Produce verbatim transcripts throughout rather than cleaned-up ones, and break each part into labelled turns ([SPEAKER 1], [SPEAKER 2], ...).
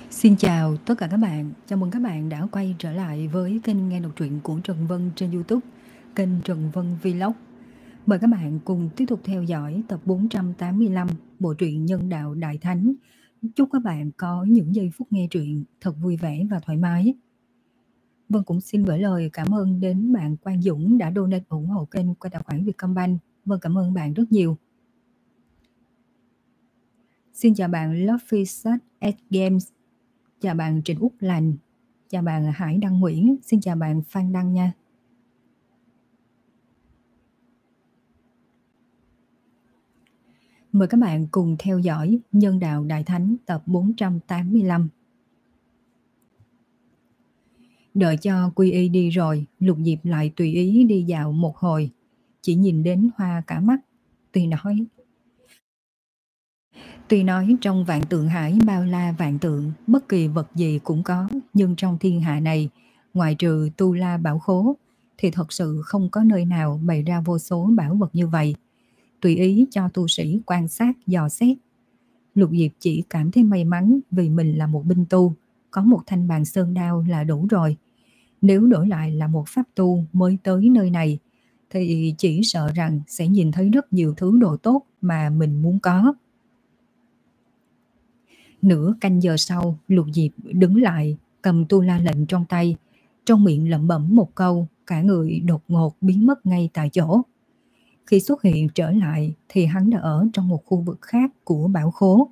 [SPEAKER 1] Xin chào tất cả các bạn, chào mừng các bạn đã quay trở lại với kênh nghe đọc truyện của Trần Vân trên YouTube, kênh Trần Vân Vlog. Mời các bạn cùng tiếp tục theo dõi tập bốn trăm tám mươi lăm bộ truyện Nhân Đạo Đại Thánh. Chúc các bạn có những giây phút nghe truyện thật vui vẻ và thoải mái. Vân cũng xin gửi lời cảm ơn đến bạn Quang Dũng đã donate ủng hộ kênh qua tài khoản Vietcombank. Vân cảm ơn bạn rất nhiều. Xin chào bạn Luffy Sat S Games. Chào bạn Trịnh Úc Lành, chào bạn Hải Đăng Nguyễn, xin chào bạn Phan Đăng nha. Mời các bạn cùng theo dõi Nhân Đạo Đại Thánh tập bốn trăm tám mươi lăm. Đợi cho Quy Y đi rồi, Lục Diệp lại tùy ý đi dạo một hồi, chỉ nhìn đến hoa cả mắt, tuy nói Tuy nói trong vạn tượng hải bao la vạn tượng, bất kỳ vật gì cũng có, nhưng trong thiên hạ này, ngoại trừ Tu La Bảo Khố, thì thật sự không có nơi nào bày ra vô số bảo vật như vậy. Tùy ý cho tu sĩ quan sát, dò xét. Lục Diệp chỉ cảm thấy may mắn vì mình là một binh tu, có một thanh bàn sơn đao là đủ rồi. Nếu đổi lại là một pháp tu mới tới nơi này, thì chỉ sợ rằng sẽ nhìn thấy rất nhiều thứ đồ tốt mà mình muốn có. Nửa canh giờ sau, Lục Diệp đứng lại, cầm tu la lệnh trong tay, trong miệng lẩm bẩm một câu, cả người đột ngột biến mất ngay tại chỗ. Khi xuất hiện trở lại thì hắn đã ở trong một khu vực khác của bảo khố.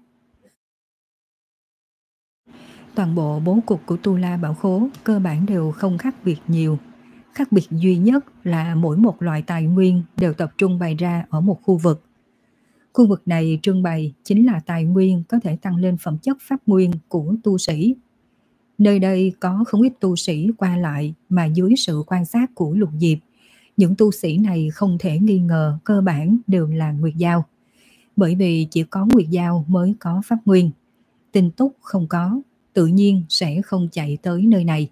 [SPEAKER 1] Toàn bộ bố cục của Tu La Bảo Khố cơ bản đều không khác biệt nhiều. Khác biệt duy nhất là mỗi một loại tài nguyên đều tập trung bày ra ở một khu vực. Khu vực này trưng bày chính là tài nguyên có thể tăng lên phẩm chất pháp nguyên của tu sĩ. Nơi đây có không ít tu sĩ qua lại mà dưới sự quan sát của Lục Diệp, những tu sĩ này không thể nghi ngờ cơ bản đều là Nguyệt Giao. Bởi vì chỉ có Nguyệt Giao mới có pháp nguyên. Tinh túc không có, tự nhiên sẽ không chạy tới nơi này.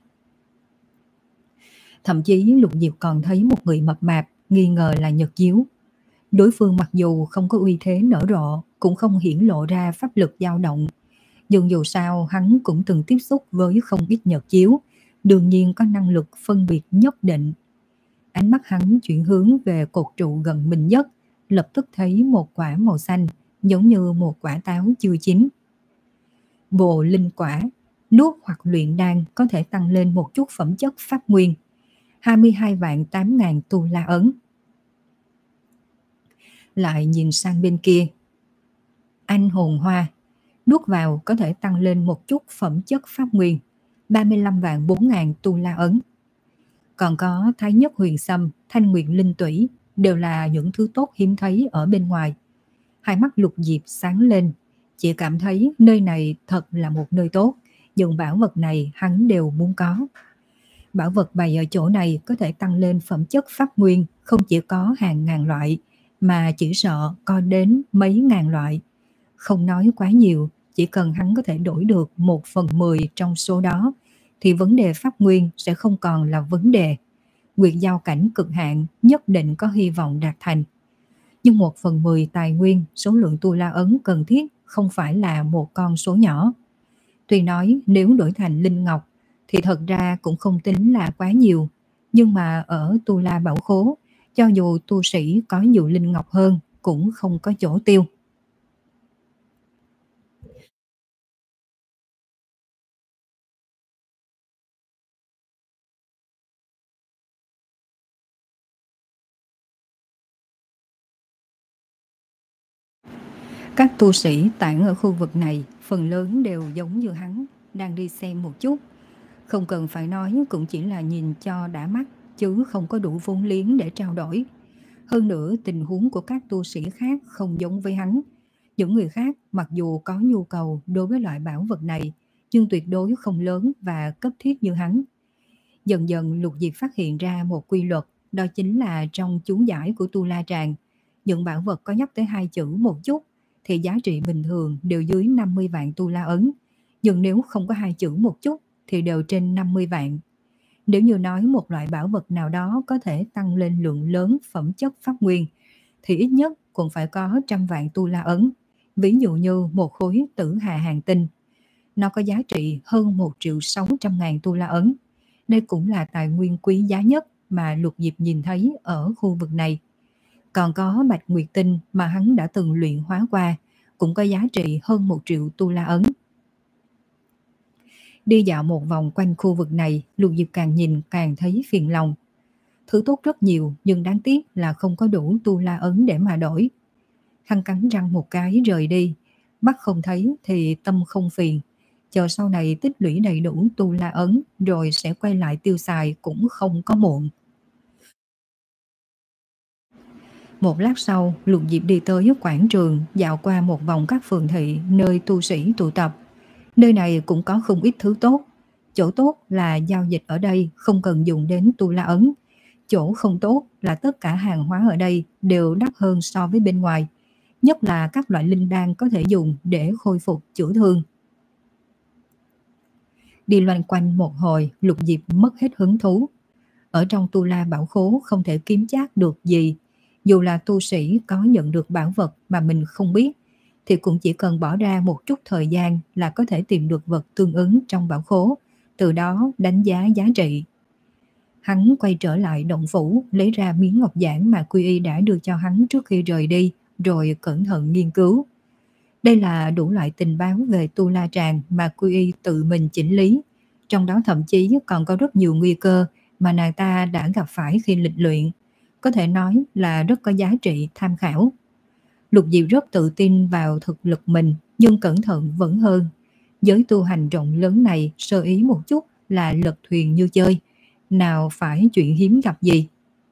[SPEAKER 1] Thậm chí Lục Diệp còn thấy một người mập mạp, nghi ngờ là Nhật Diếu. Đối phương mặc dù không có uy thế nở rộ, cũng không hiển lộ ra pháp lực dao động. Nhưng dù sao hắn cũng từng tiếp xúc với không ít Nhật Chiếu, đương nhiên có năng lực phân biệt nhất định. Ánh mắt hắn chuyển hướng về cột trụ gần mình nhất, lập tức thấy một quả màu xanh, giống như một quả táo chưa chín. Bồ linh quả, nuốt hoặc luyện đan có thể tăng lên một chút phẩm chất pháp nguyên. hai mươi hai vạn tám ngàn tu la ấn. Lại nhìn sang bên kia. Anh hồn hoa, nuốt vào có thể tăng lên một chút phẩm chất pháp nguyên, ba mươi lăm vạn bốn ngàn tu la ấn. Còn có Thái Nhất Huyền Sâm, Thanh Nguyệt Linh Tủy, đều là những thứ tốt hiếm thấy ở bên ngoài. Hai mắt Lục Diệp sáng lên, chỉ cảm thấy nơi này thật là một nơi tốt, nhưng bảo vật này hắn đều muốn có. Bảo vật bày ở chỗ này có thể tăng lên phẩm chất pháp nguyên, không chỉ có hàng ngàn loại, mà chỉ sợ có đến mấy ngàn loại. Không nói quá nhiều, chỉ cần hắn có thể đổi được một phần mười trong số đó, thì vấn đề pháp nguyên sẽ không còn là vấn đề. Nguyệt giao cảnh cực hạn nhất định có hy vọng đạt thành. Nhưng một phần mười tài nguyên, số lượng tu la ấn cần thiết không phải là một con số nhỏ. Tuy nói nếu đổi thành linh ngọc thì thật ra cũng không tính là quá nhiều, nhưng mà ở Tu La Bảo Khố, cho dù tu sĩ có nhiều linh ngọc hơn cũng không có chỗ tiêu. Các tu sĩ tản ở khu vực này phần lớn đều giống như hắn, đang đi xem một chút. Không cần phải nói, cũng chỉ là nhìn cho đã mắt, chứ không có đủ vốn liếng để trao đổi. Hơn nữa tình huống của các tu sĩ khác không giống với hắn. Những người khác mặc dù có nhu cầu đối với loại bảo vật này, nhưng tuyệt đối không lớn và cấp thiết như hắn. Dần dần Lục Diệp phát hiện ra một quy luật, đó chính là trong chú giải của Tu La Tràng, những bảo vật có nhắc tới hai chữ một chút thì giá trị bình thường đều dưới năm mươi vạn tu la ấn, nhưng nếu không có hai chữ một chút thì đều trên năm mươi vạn. Nếu như nói một loại bảo vật nào đó có thể tăng lên lượng lớn phẩm chất pháp nguyên, thì ít nhất cũng phải có trăm vạn tu la ấn, ví dụ như một khối tử hà hàng tinh. Nó có giá trị hơn một triệu sáu trăm ngàn tu la ấn. Đây cũng là tài nguyên quý giá nhất mà Lục Diệp nhìn thấy ở khu vực này. Còn có bạch nguyệt tinh mà hắn đã từng luyện hóa qua, cũng có giá trị hơn một triệu tu la ấn. Đi dạo một vòng quanh khu vực này, Lục Diệp càng nhìn càng thấy phiền lòng. Thứ tốt rất nhiều, nhưng đáng tiếc là không có đủ tu la ấn để mà đổi. Hắn cắn răng một cái rời đi, mắt không thấy thì tâm không phiền. Chờ sau này tích lũy đầy đủ tu la ấn rồi sẽ quay lại tiêu xài cũng không có muộn. Một lát sau, Lục Diệp đi tới quảng trường, dạo qua một vòng các phường thị nơi tu sĩ tụ tập. Nơi này cũng có không ít thứ tốt. Chỗ tốt là giao dịch ở đây không cần dùng đến tu la ấn. Chỗ không tốt là tất cả hàng hóa ở đây đều đắt hơn so với bên ngoài. Nhất là các loại linh đan có thể dùng để khôi phục chữa thương. Đi loanh quanh một hồi, Lục Diệp mất hết hứng thú. Ở trong tu la bảo khố không thể kiếm trác được gì. Dù là tu sĩ có nhận được bảo vật mà mình không biết, thì cũng chỉ cần bỏ ra một chút thời gian là có thể tìm được vật tương ứng trong bảo khố, từ đó đánh giá giá trị. Hắn quay trở lại động phủ, lấy ra miếng ngọc giản mà Quy Y đã đưa cho hắn trước khi rời đi, rồi cẩn thận nghiên cứu. Đây là đủ loại tình báo về tu la tràng mà Quy Y tự mình chỉnh lý, trong đó thậm chí còn có rất nhiều nguy cơ mà nàng ta đã gặp phải khi lịch luyện, có thể nói là rất có giá trị tham khảo. Lục Diệp rất tự tin vào thực lực mình, nhưng cẩn thận vẫn hơn. Giới tu hành rộng lớn này sơ ý một chút là lật thuyền như chơi, nào phải chuyện hiếm gặp gì.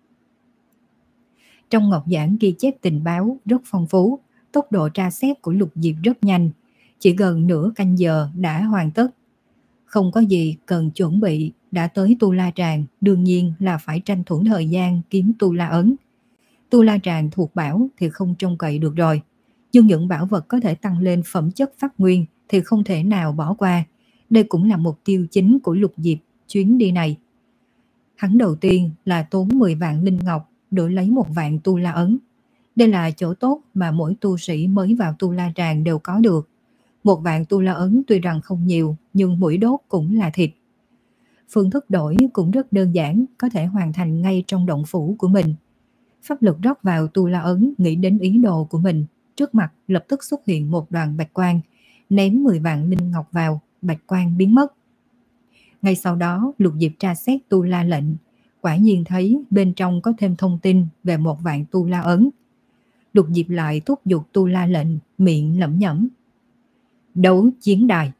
[SPEAKER 1] Trong ngọc giản ghi chép tình báo rất phong phú, tốc độ tra xét của Lục Diệp rất nhanh, chỉ gần nửa canh giờ đã hoàn tất. Không có gì cần chuẩn bị, đã tới tu la tràng, đương nhiên là phải tranh thủ thời gian kiếm tu la ấn. Tu la tràng thuộc bảo thì không trông cậy được rồi, nhưng những bảo vật có thể tăng lên phẩm chất phát nguyên thì không thể nào bỏ qua. Đây cũng là mục tiêu chính của Lục Diệp chuyến đi này. Hắn đầu tiên là tốn mười vạn linh ngọc đổi lấy một vạn tu la ấn. Đây là chỗ tốt mà mỗi tu sĩ mới vào tu la tràng đều có được. Một vạn tu la ấn tuy rằng không nhiều, nhưng mỗi đốt cũng là thịt. Phương thức đổi cũng rất đơn giản, có thể hoàn thành ngay trong động phủ của mình. Pháp lực rót vào tu la ấn, nghĩ đến ý đồ của mình, trước mặt lập tức xuất hiện một đoàn bạch quang, ném mười vạn linh ngọc vào, bạch quang biến mất. Ngay sau đó, Lục Diệp tra xét tu la lệnh, quả nhiên thấy bên trong có thêm thông tin về một vạn tu la ấn. Lục Diệp lại thúc giục tu la lệnh, miệng lẩm nhẩm: đấu chiến đài.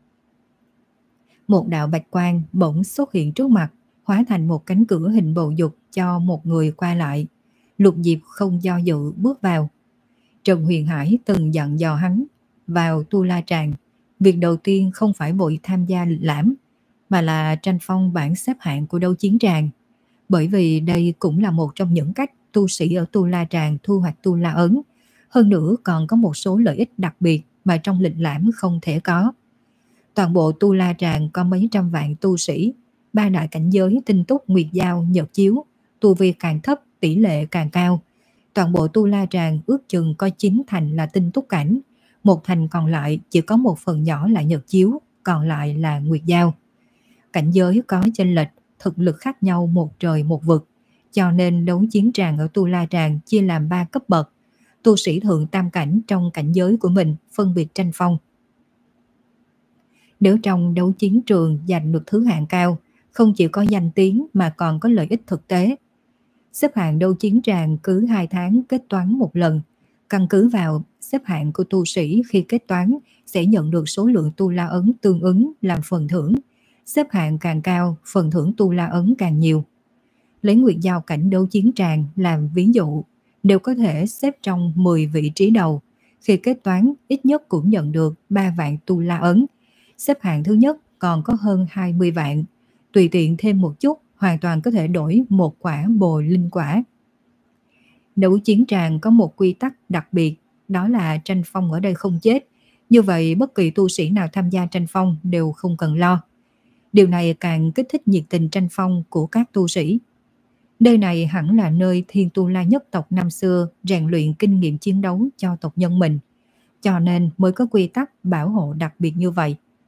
[SPEAKER 1] Một đạo bạch quang bỗng xuất hiện trước mặt, hóa thành một cánh cửa hình bầu dục cho một người qua lại. Lục Diệp không do dự bước vào. Trần Huyền Hải từng dặn dò hắn, vào tu la tràng, việc đầu tiên không phải vội tham gia lịch lãm, mà là tranh phong bảng xếp hạng của đấu chiến tràng. Bởi vì đây cũng là một trong những cách tu sĩ ở tu la tràng thu hoạch tu la ấn. Hơn nữa còn có một số lợi ích đặc biệt mà trong lịch lãm không thể có. Toàn bộ tu la tràng có mấy trăm vạn tu sĩ, ba đại cảnh giới tinh túc nguyệt giao nhật chiếu, tu vi càng thấp tỷ lệ càng cao. Toàn bộ tu la tràng ước chừng có chín thành là tinh túc cảnh, một thành còn lại chỉ có một phần nhỏ là nhật chiếu, còn lại là nguyệt giao. Cảnh giới có chênh lệch, thực lực khác nhau một trời một vực, cho nên đấu chiến tràng ở tu la tràng chia làm ba cấp bậc. Tu sĩ thượng tam cảnh trong cảnh giới của mình phân biệt tranh phong. Nếu trong đấu chiến trường giành được thứ hạng cao, không chỉ có danh tiếng mà còn có lợi ích thực tế. Xếp hạng đấu chiến tràng cứ hai tháng kết toán một lần. Căn cứ vào xếp hạng của tu sĩ khi kết toán sẽ nhận được số lượng tu la ấn tương ứng làm phần thưởng. Xếp hạng càng cao, phần thưởng tu la ấn càng nhiều. Lấy nguyệt giao cảnh đấu chiến tràng làm ví dụ, đều có thể xếp trong mười vị trí đầu. Khi kết toán ít nhất cũng nhận được ba vạn tu la ấn. Xếp hạng thứ nhất còn có hơn hai mươi vạn. Tùy tiện thêm một chút, hoàn toàn có thể đổi một quả bồi linh quả. Đấu chiến tràng có một quy tắc đặc biệt, đó là tranh phong ở đây không chết. Như vậy bất kỳ tu sĩ nào tham gia tranh phong đều không cần lo. Điều này càng kích thích nhiệt tình tranh phong của các tu sĩ. Nơi này hẳn là nơi thiên tu la nhất tộc năm xưa rèn luyện kinh nghiệm chiến đấu cho tộc nhân mình, cho nên mới có quy tắc bảo hộ đặc biệt như vậy.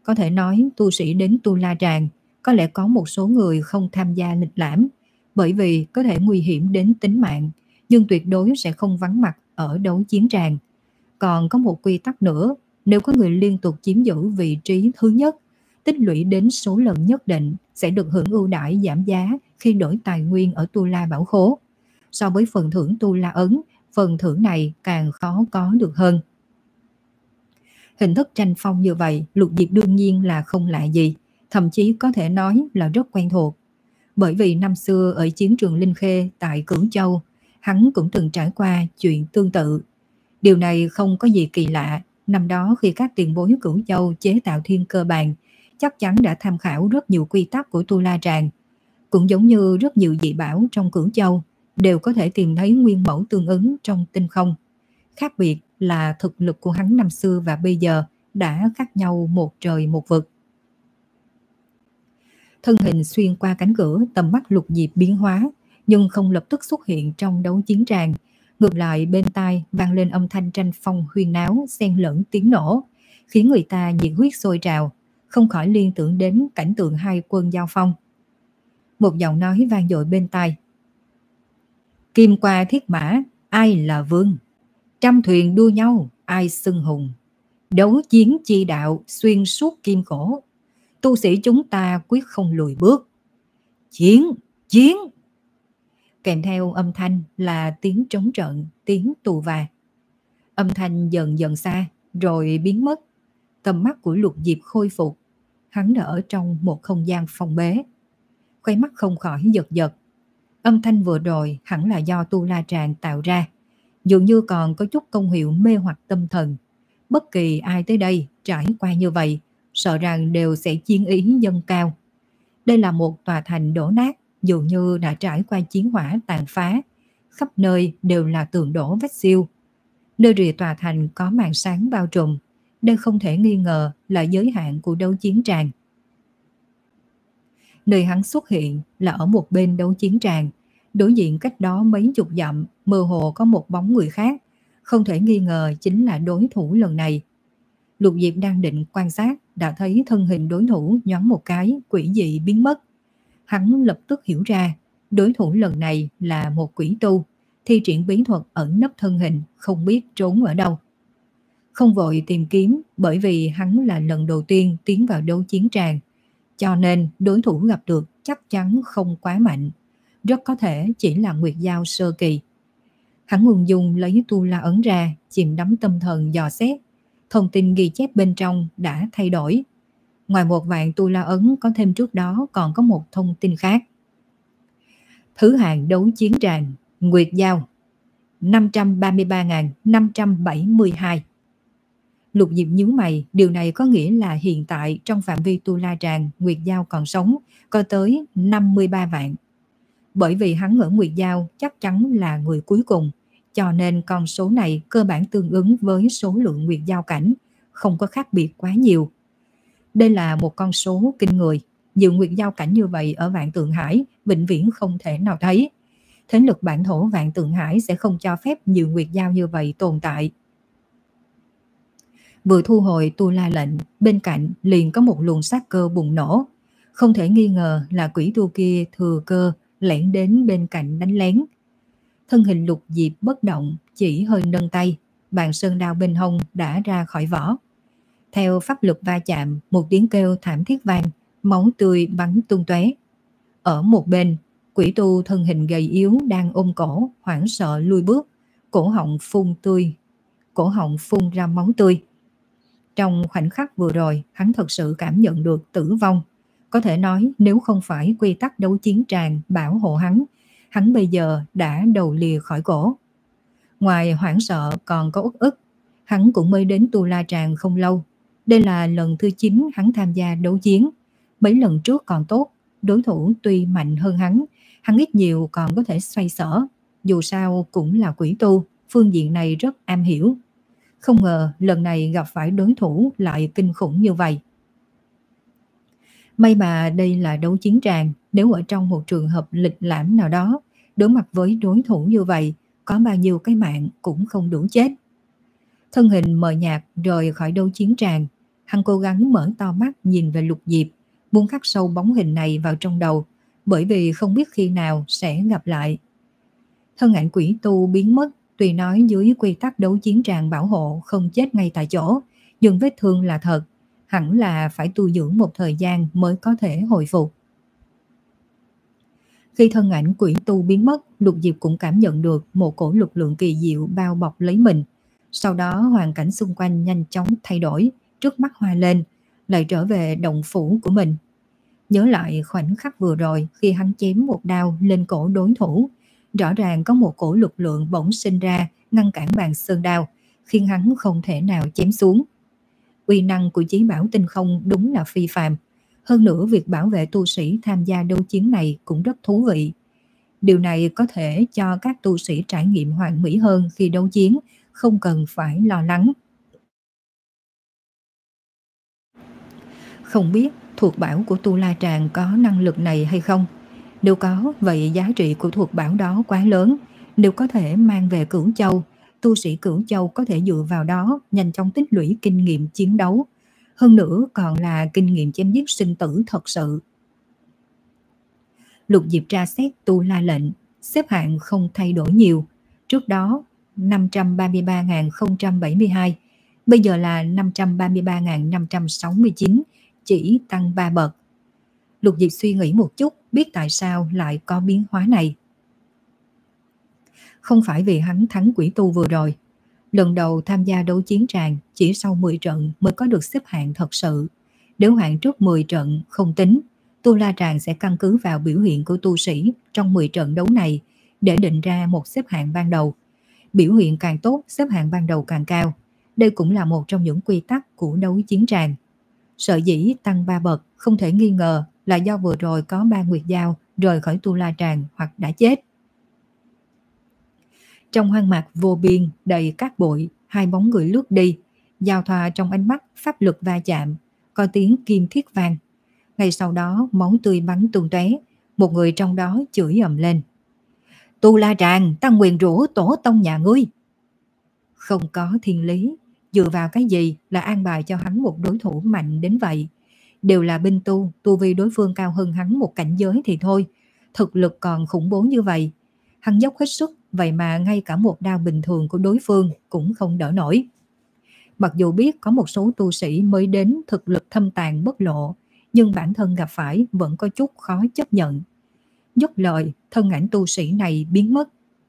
[SPEAKER 1] Có thể nói tu sĩ đến Tu La Tràng có lẽ có một số người không tham gia lịch lãm bởi vì có thể nguy hiểm đến tính mạng, nhưng tuyệt đối sẽ không vắng mặt ở đấu chiến tràng. Còn có một quy tắc nữa, nếu có người liên tục chiếm giữ vị trí thứ nhất, tích lũy đến số lần nhất định sẽ được hưởng ưu đãi giảm giá khi đổi tài nguyên ở Tu La Bảo Khố. So với phần thưởng Tu La Ấn, phần thưởng này càng khó có được hơn. Hình thức tranh phong như vậy, Lục Diệp đương nhiên là không lạ gì, thậm chí có thể nói là rất quen thuộc. Bởi vì năm xưa ở chiến trường Linh Khê tại Cửu Châu, hắn cũng từng trải qua chuyện tương tự. Điều này không có gì kỳ lạ, năm đó khi các tiền bối Cửu Châu chế tạo thiên cơ bàn, chắc chắn đã tham khảo rất nhiều quy tắc của Tu La Tràng. Cũng giống như rất nhiều dị bảo trong Cửu Châu, đều có thể tìm thấy nguyên mẫu tương ứng trong tinh không. Khác biệt là thực lực của hắn năm xưa và bây giờ đã khác nhau một trời một vực. Thân hình xuyên qua cánh cửa, tầm mắt Lục Diệp biến hóa, nhưng không lập tức xuất hiện trong đấu chiến tràng. Ngược lại bên tai vang lên âm thanh tranh phong huyên náo xen lẫn tiếng nổ, khiến người ta nhiệt huyết sôi trào, không khỏi liên tưởng đến cảnh tượng hai quân giao phong. Một giọng nói vang dội bên tai. Kim qua thiết mã, ai là vương? Trăm thuyền đua nhau, ai xưng hùng? Đấu chiến chi đạo, xuyên suốt kim khổ. Tu sĩ chúng ta quyết không lùi bước. Chiến, chiến! Kèm theo âm thanh là tiếng trống trận, tiếng tù và. Âm thanh dần dần xa, rồi biến mất. Tầm mắt của Lục Diệp khôi phục. Hắn đã ở trong một không gian phòng bế. Khoai mắt không khỏi giật giật. Âm thanh vừa rồi hẳn là do Tu La Tràng tạo ra. Dường như còn có chút công hiệu mê hoặc tâm thần. Bất kỳ ai tới đây trải qua như vậy, sợ rằng đều sẽ chiến ý dâng cao. Đây là một tòa thành đổ nát, dường như đã trải qua chiến hỏa tàn phá. Khắp nơi đều là tường đổ vách siêu. Nơi rìa tòa thành có màn sáng bao trùm. Đây không thể nghi ngờ là giới hạn của đấu chiến tràng. Nơi hắn xuất hiện là ở một bên đấu chiến tràng. Đối diện cách đó mấy chục dặm, mơ hồ có một bóng người khác. Không thể nghi ngờ chính là đối thủ lần này. Lục Diệp đang định quan sát, đã thấy thân hình đối thủ nhoáng một cái, quỷ dị biến mất. Hắn lập tức hiểu ra, đối thủ lần này là một quỷ tu, thi triển bí thuật ẩn nấp thân hình, không biết trốn ở đâu. Không vội tìm kiếm, bởi vì hắn là lần đầu tiên tiến vào đấu chiến tràng, cho nên đối thủ gặp được chắc chắn không quá mạnh, rất có thể chỉ là Nguyệt Giao sơ kỳ. Hắn ung dung lấy Tu La ấn ra, chìm đắm tâm thần dò xét. Thông tin ghi chép bên trong đã thay đổi. Ngoài một vạn Tu La ấn có thêm trước đó còn có một thông tin khác. Thứ hạng đấu chiến tràng, Nguyệt Giao, năm trăm ba mươi ba nghìn năm trăm bảy mươi hai. Lục Diệp nhíu mày, điều này có nghĩa là hiện tại trong phạm vi Tu La Tràng, Nguyệt Giao còn sống, có tới năm mươi ba vạn. Bởi vì hắn ở Nguyệt Giao chắc chắn là người cuối cùng, cho nên con số này cơ bản tương ứng với số lượng Nguyệt Giao cảnh, không có khác biệt quá nhiều. Đây là một con số kinh người, nhiều Nguyệt Giao cảnh như vậy ở Vạn Tượng Hải vĩnh viễn không thể nào thấy. Thế lực bản thổ Vạn Tượng Hải sẽ không cho phép nhiều Nguyệt Giao như vậy tồn tại. Vừa thu hồi Tu La lệnh, bên cạnh liền có một luồng sát cơ bùng nổ. Không thể nghi ngờ là quỷ tu kia thừa cơ lẻn đến bên cạnh đánh lén. Thân hình Lục Diệp bất động, chỉ hơi nâng tay, bàn sơn đao bên hông đã ra khỏi vỏ. Theo pháp lực va chạm, một tiếng kêu thảm thiết vang, máu tươi bắn tung tóe. Ở một bên, quỷ tu thân hình gầy yếu đang ôm cổ, hoảng sợ lui bước, cổ họng phun tươi, cổ họng phun ra máu tươi. Trong khoảnh khắc vừa rồi, hắn thật sự cảm nhận được tử vong. Có thể nói nếu không phải quy tắc đấu chiến tràng bảo hộ hắn, hắn bây giờ đã đầu lìa khỏi cổ. Ngoài hoảng sợ còn có uất ức. Hắn cũng mới đến Tu La Tràng không lâu. Đây là lần thứ chín hắn tham gia đấu chiến. Mấy lần trước còn tốt, đối thủ tuy mạnh hơn hắn, hắn ít nhiều còn có thể xoay sở. Dù sao cũng là quỷ tu, phương diện này rất am hiểu. Không ngờ lần này gặp phải đối thủ lại kinh khủng như vậy. May mà đây là đấu chiến tràng, nếu ở trong một trường hợp lịch lãm nào đó, đối mặt với đối thủ như vậy, có bao nhiêu cái mạng cũng không đủ chết. Thân hình mờ nhạt rời khỏi đấu chiến tràng, Hắn cố gắng mở to mắt nhìn về Lục Diệp, muốn khắc sâu bóng hình này vào trong đầu, bởi vì không biết khi nào sẽ gặp lại. Thân ảnh quỷ tu biến mất, tuy nói dưới quy tắc đấu chiến tràng bảo hộ không chết ngay tại chỗ, nhưng vết thương là thật, hẳn là phải tu dưỡng một thời gian mới có thể hồi phục. Khi thân ảnh quỷ tu biến mất, Lục Diệp cũng cảm nhận được một cổ lực lượng kỳ diệu bao bọc lấy mình. Sau đó hoàn cảnh xung quanh nhanh chóng thay đổi, trước mắt hoa lên, lại trở về động phủ của mình. Nhớ lại khoảnh khắc vừa rồi khi hắn chém một đao lên cổ đối thủ, rõ ràng có một cổ lực lượng bỗng sinh ra ngăn cản bàn sơn đao, khiến hắn không thể nào chém xuống. Uy năng của chí bảo tinh không đúng là phi phàm. Hơn nữa việc bảo vệ tu sĩ tham gia đấu chiến này cũng rất thú vị. Điều này có thể cho các tu sĩ trải nghiệm hoàn mỹ hơn khi đấu chiến, không cần phải lo lắng. Không biết thuộc bảo của Tu La Tràng có năng lực này hay không? Nếu có, vậy giá trị của thuộc bảo đó quá lớn. Nếu có thể mang về Cửu Châu, tu sĩ Cửu Châu có thể dựa vào đó nhanh chóng tích lũy kinh nghiệm chiến đấu. Hơn nữa còn là kinh nghiệm chém giết sinh tử thật sự. Lục Diệp tra xét Tu La lệnh, xếp hạng không thay đổi nhiều. Trước đó năm trăm ba mươi ba nghìn không trăm bảy mươi hai, bây giờ là năm trăm ba mươi ba nghìn năm trăm sáu mươi chín, chỉ tăng ba bậc. Lục Diệp suy nghĩ một chút, biết tại sao lại có biến hóa này. Không phải vì hắn thắng quỷ tu vừa rồi. Lần đầu tham gia đấu chiến tràng, chỉ sau mười trận mới có được xếp hạng thật sự. Nếu hạng trước mười trận không tính, Tu La Tràng sẽ căn cứ vào biểu hiện của tu sĩ trong mười trận đấu này để định ra một xếp hạng ban đầu. Biểu hiện càng tốt, xếp hạng ban đầu càng cao. Đây cũng là một trong những quy tắc của đấu chiến tràng. Sở dĩ tăng ba bậc không thể nghi ngờ là do vừa rồi có ba Nguyệt Giao rời khỏi Tu La Tràng hoặc đã chết. Trong hoang mạc vô biên đầy cát bụi, hai bóng người lướt đi, giao thoa trong ánh mắt, pháp lực va chạm, có tiếng kim thiết vang. Ngay sau đó máu tươi bắn tung tóe, một người trong đó chửi ầm lên: Tu La Tràng, ta nguyền rủa tổ tông nhà ngươi. Không có thiên lý, dựa vào cái gì là an bài cho hắn một đối thủ mạnh đến vậy? Đều là binh tu, tu vi đối phương cao hơn hắn một cảnh giới thì thôi, thực lực còn khủng bố như vậy. Hắn dốc hết sức, vậy mà ngay cả một đao bình thường của đối phương cũng không đỡ nổi. Mặc dù biết có một số tu sĩ mới đến thực lực thâm tàn bất lộ, nhưng bản thân gặp phải vẫn có chút khó chấp nhận. Dứt lời, thân ảnh tu sĩ này biến mất.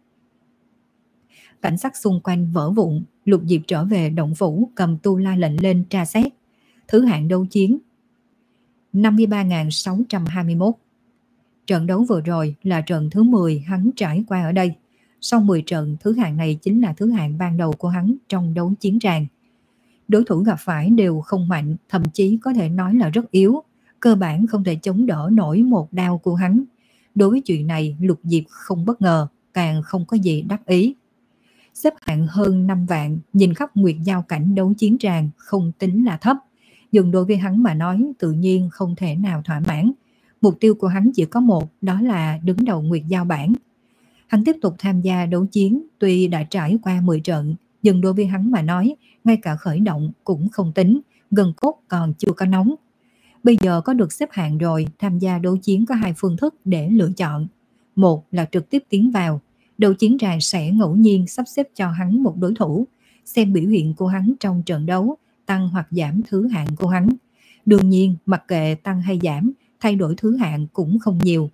[SPEAKER 1] Cảnh sắc xung quanh vỡ vụn, Lục Diệp trở về động phủ cầm Tu La lệnh lên tra xét. Thứ hạng đấu chiến năm mươi ba nghìn sáu trăm hai mươi mốt. Trận đấu vừa rồi là trận thứ mười hắn trải qua ở đây. Sau mười trận, thứ hạng này chính là thứ hạng ban đầu của hắn trong đấu chiến tràng. Đối thủ gặp phải đều không mạnh, thậm chí có thể nói là rất yếu. Cơ bản không thể chống đỡ nổi một đao của hắn. Đối với chuyện này, Lục Diệp không bất ngờ, càng không có gì đắc ý. Xếp hạng hơn năm vạn, nhìn khắp Nguyệt Giao cảnh đấu chiến tràng không tính là thấp. Nhưng đối với hắn mà nói tự nhiên không thể nào thỏa mãn. Mục tiêu của hắn chỉ có một, đó là đứng đầu Nguyệt Giao bảng. Hắn tiếp tục tham gia đấu chiến, tuy đã trải qua mười trận, nhưng đối với hắn mà nói, ngay cả khởi động cũng không tính, gần cốt còn chưa có nóng. Bây giờ có được xếp hạng rồi, tham gia đấu chiến có hai phương thức để lựa chọn. Một là trực tiếp tiến vào, đấu chiến tràng sẽ ngẫu nhiên sắp xếp cho hắn một đối thủ, xem biểu hiện của hắn trong trận đấu, tăng hoặc giảm thứ hạng của hắn. Đương nhiên, mặc kệ tăng hay giảm, thay đổi thứ hạng cũng không nhiều.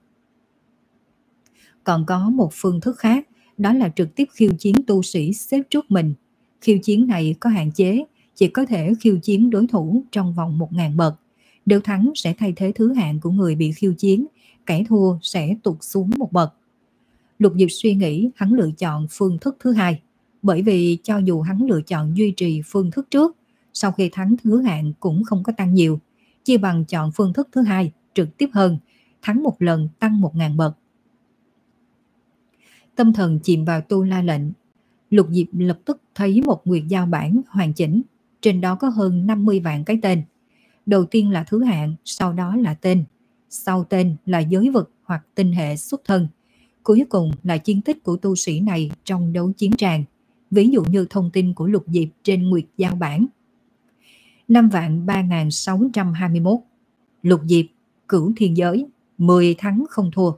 [SPEAKER 1] Còn có một phương thức khác, đó là trực tiếp khiêu chiến tu sĩ xếp trước mình. Khiêu chiến này có hạn chế, chỉ có thể khiêu chiến đối thủ trong vòng một nghìn bậc. Nếu thắng sẽ thay thế thứ hạng của người bị khiêu chiến, kẻ thua sẽ tụt xuống một bậc. Lục Diệp suy nghĩ hắn lựa chọn phương thức thứ hai, bởi vì cho dù hắn lựa chọn duy trì phương thức trước, sau khi thắng thứ hạng cũng không có tăng nhiều, chia bằng chọn phương thức thứ hai, trực tiếp hơn, thắng một lần tăng một nghìn bậc. Tâm thần chìm vào Tu La lệnh, Lục Diệp lập tức thấy một Nguyệt Giao bản hoàn chỉnh, trên đó có hơn năm mươi vạn cái tên. Đầu tiên là thứ hạng, sau đó là tên, sau tên là giới vực hoặc tinh hệ xuất thân, cuối cùng là chiến tích của tu sĩ này trong đấu chiến tràng, ví dụ như thông tin của Lục Diệp trên Nguyệt Giao bản. năm vạn ba nghìn sáu trăm hai mươi mốt. Lục Diệp, Cửu Thiên Giới, mười thắng không thua.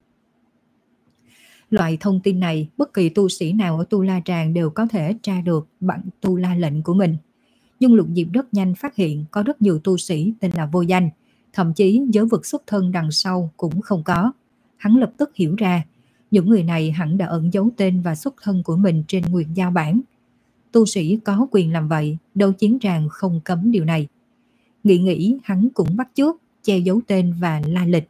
[SPEAKER 1] Loại thông tin này bất kỳ tu sĩ nào ở Tu La Tràng đều có thể tra được bằng tu la lệnh của mình. Nhưng Lục Diệp rất nhanh phát hiện có rất nhiều tu sĩ tên là vô danh, thậm chí giới vực xuất thân đằng sau cũng không có. Hắn lập tức hiểu ra, những người này hẳn đã ẩn giấu tên và xuất thân của mình trên Nguyệt Giao bản. Tu sĩ có quyền làm vậy, đấu chiến tràng không cấm điều này. Nghĩ nghĩ hắn cũng bắt chước, che giấu tên và la lịch.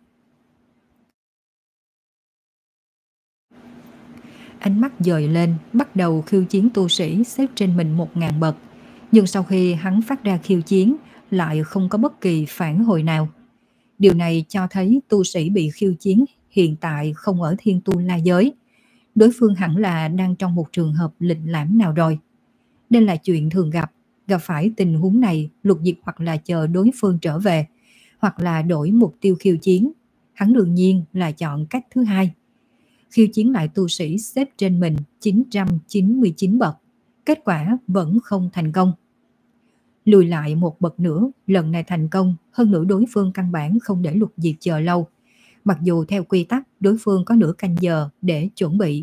[SPEAKER 1] Ánh mắt dời lên, bắt đầu khiêu chiến tu sĩ xếp trên mình một ngàn bậc. Nhưng sau khi hắn phát ra khiêu chiến, lại không có bất kỳ phản hồi nào. Điều này cho thấy tu sĩ bị khiêu chiến hiện tại không ở Thiên Tu La Giới. Đối phương hẳn là đang trong một trường hợp lịch lãm nào rồi. Đây là chuyện thường gặp. Gặp phải tình huống này, Lục Diệp hoặc là chờ đối phương trở về, hoặc là đổi mục tiêu khiêu chiến. Hắn đương nhiên là chọn cách thứ hai. Khiêu chiến lại tu sĩ xếp trên mình chín trăm chín mươi chín bậc. Kết quả vẫn không thành công. Lùi lại một bậc nữa, lần này thành công, hơn nữa đối phương căn bản không để Lục Diệp chờ lâu. Mặc dù theo quy tắc đối phương có nửa canh giờ để chuẩn bị.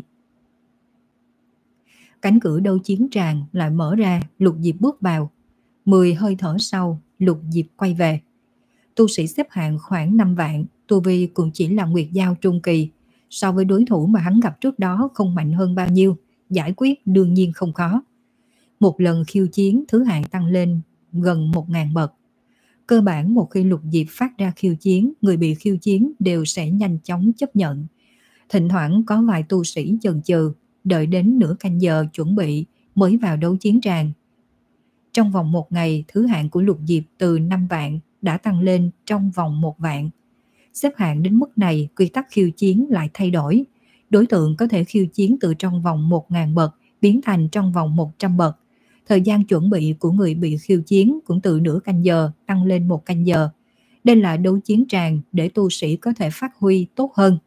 [SPEAKER 1] Cánh cửa đấu chiến tràng lại mở ra, Lục Diệp bước vào. Mười hơi thở sau, Lục Diệp quay về. Tu sĩ xếp hạng khoảng năm vạn, tu vi cũng chỉ là Nguyệt Giao trung kỳ. So với đối thủ mà hắn gặp trước đó không mạnh hơn bao nhiêu, giải quyết đương nhiên không khó. Một lần khiêu chiến thứ hạng tăng lên gần một ngàn bậc. Cơ bản một khi Lục Diệp phát ra khiêu chiến, người bị khiêu chiến đều sẽ nhanh chóng chấp nhận. Thỉnh thoảng có vài tu sĩ chần chừ, đợi đến nửa canh giờ chuẩn bị mới vào đấu chiến tràng. Trong vòng một ngày, thứ hạng của Lục Diệp từ năm vạn đã tăng lên trong vòng một vạn. Xếp hạng đến mức này, quy tắc khiêu chiến lại thay đổi. Đối tượng có thể khiêu chiến từ trong vòng một ngàn bậc biến thành trong vòng một trăm bậc. Thời gian chuẩn bị của người bị khiêu chiến cũng từ nửa canh giờ tăng lên một canh giờ. Đây là đấu chiến tràng để tu sĩ có thể phát huy tốt hơn.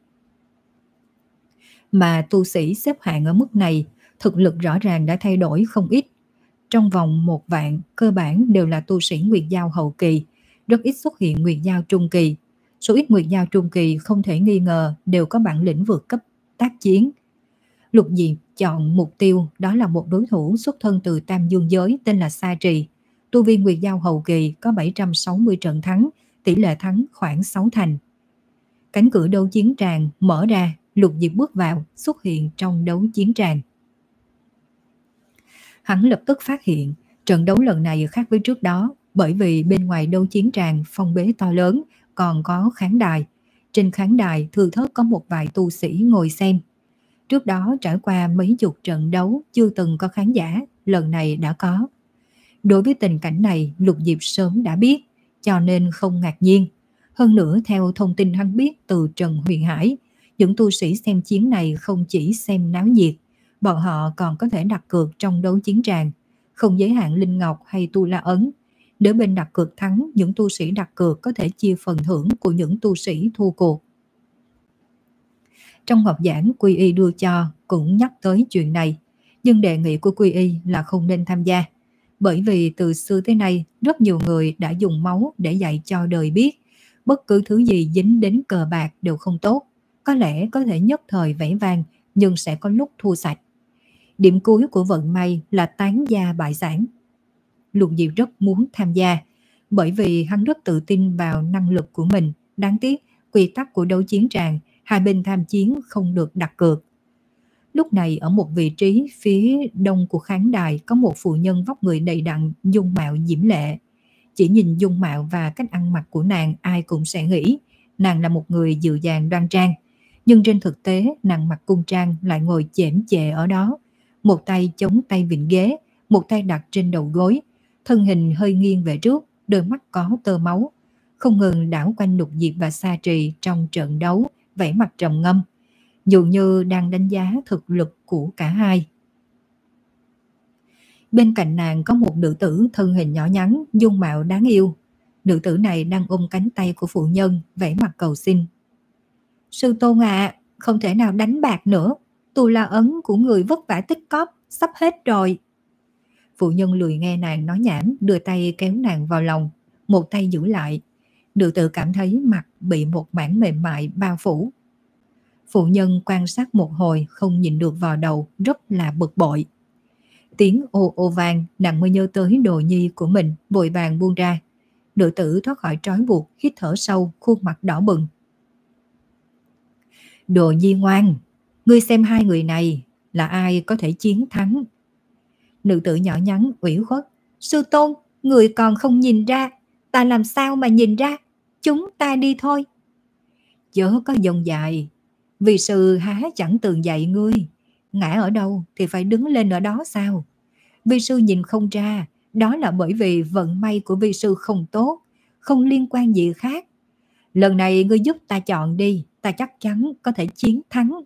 [SPEAKER 1] Mà tu sĩ xếp hạng ở mức này, thực lực rõ ràng đã thay đổi không ít. Trong vòng một vạn, cơ bản đều là tu sĩ Nguyệt Giao hậu kỳ, rất ít xuất hiện Nguyệt Giao trung kỳ. Số ít Nguyệt Giao trung kỳ không thể nghi ngờ đều có bản lĩnh vượt cấp tác chiến. Lục Diệp chọn mục tiêu đó là một đối thủ xuất thân từ Tam Dương giới tên là Sa Trì. Tu vi Nguyệt Giao hậu kỳ có bảy trăm sáu mươi trận thắng, tỷ lệ thắng khoảng sáu thành. Cánh cửa đấu chiến tràng mở ra, Lục Diệp bước vào, xuất hiện trong đấu chiến tràng. Hắn lập tức phát hiện trận đấu lần này khác với trước đó, bởi vì bên ngoài đấu chiến tràng phong bế to lớn, còn có khán đài. Trên khán đài thừa thớt có một vài tu sĩ ngồi xem. Trước đó trải qua mấy chục trận đấu chưa từng có khán giả, lần này đã có. Đối với tình cảnh này, Lục Diệp sớm đã biết, cho nên không ngạc nhiên. Hơn nữa theo thông tin hắn biết từ Trần Huyền Hải, những tu sĩ xem chiến này không chỉ xem náo nhiệt, bọn họ còn có thể đặt cược trong đấu chiến tràng, không giới hạn linh ngọc hay tu la ấn. Nếu bên đặt cược thắng, những tu sĩ đặt cược có thể chia phần thưởng của những tu sĩ thua cuộc. Trong họp giảng Quy Y đưa cho cũng nhắc tới chuyện này, nhưng đề nghị của Quy Y là không nên tham gia, bởi vì từ xưa tới nay rất nhiều người đã dùng máu để dạy cho đời biết bất cứ thứ gì dính đến cờ bạc đều không tốt, có lẽ có thể nhất thời vẫy vang nhưng sẽ có lúc thua sạch. Điểm cuối của vận may là tán gia bại sản. Lục Diệp rất muốn tham gia, bởi vì hắn rất tự tin vào năng lực của mình. Đáng tiếc, quy tắc của đấu chiến tràng, hai bên tham chiến không được đặt cược. Lúc này ở một vị trí phía đông của khán đài có một phụ nhân vóc người đầy đặn, dung mạo diễm lệ. Chỉ nhìn dung mạo và cách ăn mặc của nàng, ai cũng sẽ nghĩ nàng là một người dịu dàng đoan trang. Nhưng trên thực tế, nàng mặc cung trang lại ngồi chễm chệ ở đó, một tay chống tay vịn ghế, một tay đặt trên đầu gối, thân hình hơi nghiêng về trước, đôi mắt có tơ máu, không ngừng đảo quanh Lục Diệp và Sa Trì trong trận đấu, vẻ mặt trầm ngâm, dường như đang đánh giá thực lực của cả hai. Bên cạnh nàng có một nữ tử thân hình nhỏ nhắn, dung mạo đáng yêu. Nữ tử này đang ôm cánh tay của phụ nhân, vẻ mặt cầu xin. Sư tôn ạ, à, không thể nào đánh bạc nữa. Tu la ấn của người vất vả tích cóp, sắp hết rồi. Phụ nhân lười nghe nàng nói nhảm, đưa tay kéo nàng vào lòng, một tay giữ lại. Nữ tử cảm thấy mặt bị một mảng mềm mại bao phủ. Phụ nhân quan sát một hồi không nhìn được vào đầu, rất là bực bội. Tiếng ô ô vang, nàng mới nhớ tới đồ nhi của mình, vội vàng buông ra. Nữ tử thoát khỏi trói buộc, hít thở sâu, khuôn mặt đỏ bừng. Đồ nhi ngoan, ngươi xem hai người này, là ai có thể chiến thắng? Nữ tử nhỏ nhắn ủy khuất. Sư tôn, người còn không nhìn ra, ta làm sao mà nhìn ra? Chúng ta đi thôi. Chớ có dông dài, vì sư há chẳng từng dạy ngươi, ngã ở đâu thì phải đứng lên ở đó sao? Vi sư nhìn không ra, đó là bởi vì vận may của vi sư không tốt, không liên quan gì khác. Lần này ngươi giúp ta chọn đi, ta chắc chắn có thể chiến thắng.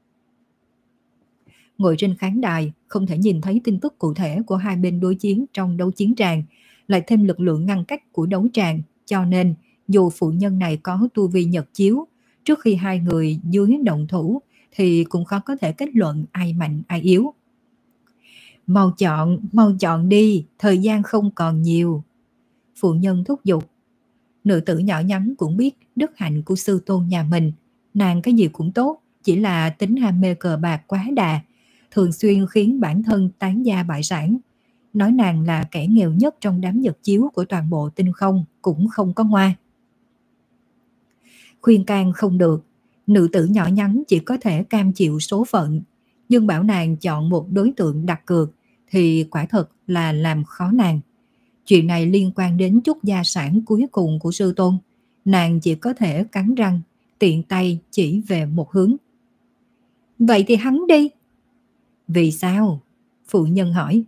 [SPEAKER 1] Ngồi trên khán đài, không thể nhìn thấy tin tức cụ thể của hai bên đối chiến trong đấu chiến tràng, lại thêm lực lượng ngăn cách của đấu tràng, cho nên dù phụ nhân này có tu vi nhật chiếu, trước khi hai người dưới động thủ thì cũng khó có thể kết luận ai mạnh ai yếu. Mau chọn, mau chọn đi, thời gian không còn nhiều. Phụ nhân thúc giục. Nữ tử nhỏ nhắn cũng biết đức hạnh của sư tôn nhà mình, nàng cái gì cũng tốt, chỉ là tính ham mê cờ bạc quá đà, thường xuyên khiến bản thân tán gia bại sản. Nói nàng là kẻ nghèo nhất trong đám nhật chiếu của toàn bộ tinh không cũng không có ngoa. Khuyên can không được, nữ tử nhỏ nhắn chỉ có thể cam chịu số phận, nhưng bảo nàng chọn một đối tượng đặt cược thì quả thật là làm khó nàng. Chuyện này liên quan đến chút gia sản cuối cùng của sư tôn, nàng chỉ có thể cắn răng, tiện tay chỉ về một hướng. Vậy thì hắn đi. Vì sao? Phụ nhân hỏi.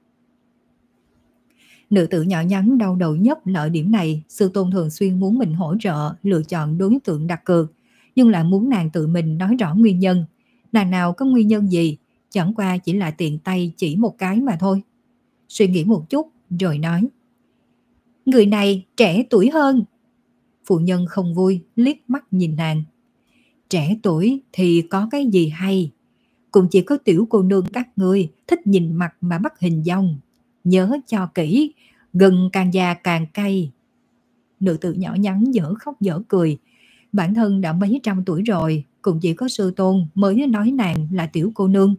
[SPEAKER 1] Nữ tử nhỏ nhắn đau đầu nhất lợi điểm này, sư tôn thường xuyên muốn mình hỗ trợ lựa chọn đối tượng đặt cược, nhưng lại muốn nàng tự mình nói rõ nguyên nhân. Nàng nào có nguyên nhân gì, chẳng qua chỉ là tiện tay chỉ một cái mà thôi. Suy nghĩ một chút rồi nói. Người này trẻ tuổi hơn. Phụ nhân không vui, liếc mắt nhìn nàng. Trẻ tuổi thì có cái gì hay? Cũng chỉ có tiểu cô nương các ngươi thích nhìn mặt mà bắt hình dong. Nhớ cho kỹ, gừng càng già càng cay. Nữ tử nhỏ nhắn dở khóc dở cười. Bản thân đã mấy trăm tuổi rồi, cũng chỉ có sư tôn mới nói nàng là tiểu cô nương.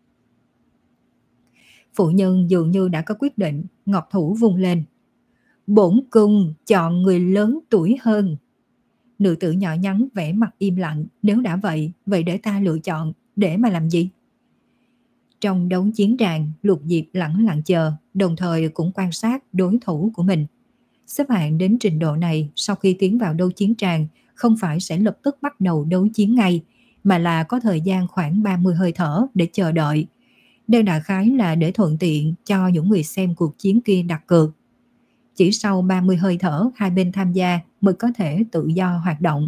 [SPEAKER 1] Phụ nhân dường như đã có quyết định, ngọc thủ vung lên. Bổn cung chọn người lớn tuổi hơn. Nữ tử nhỏ nhắn vẻ mặt im lặng. Nếu đã vậy, vậy để ta lựa chọn, để mà làm gì? Trong đấu chiến tràng, Lục Diệp lẳng lặng chờ, đồng thời cũng quan sát đối thủ của mình. Xếp hạng đến trình độ này, sau khi tiến vào đấu chiến tràng, không phải sẽ lập tức bắt đầu đấu chiến ngay, mà là có thời gian khoảng ba mươi hơi thở để chờ đợi. Đây đại khái là để thuận tiện cho những người xem cuộc chiến kia đặt cược. Chỉ sau ba mươi hơi thở, hai bên tham gia mới có thể tự do hoạt động.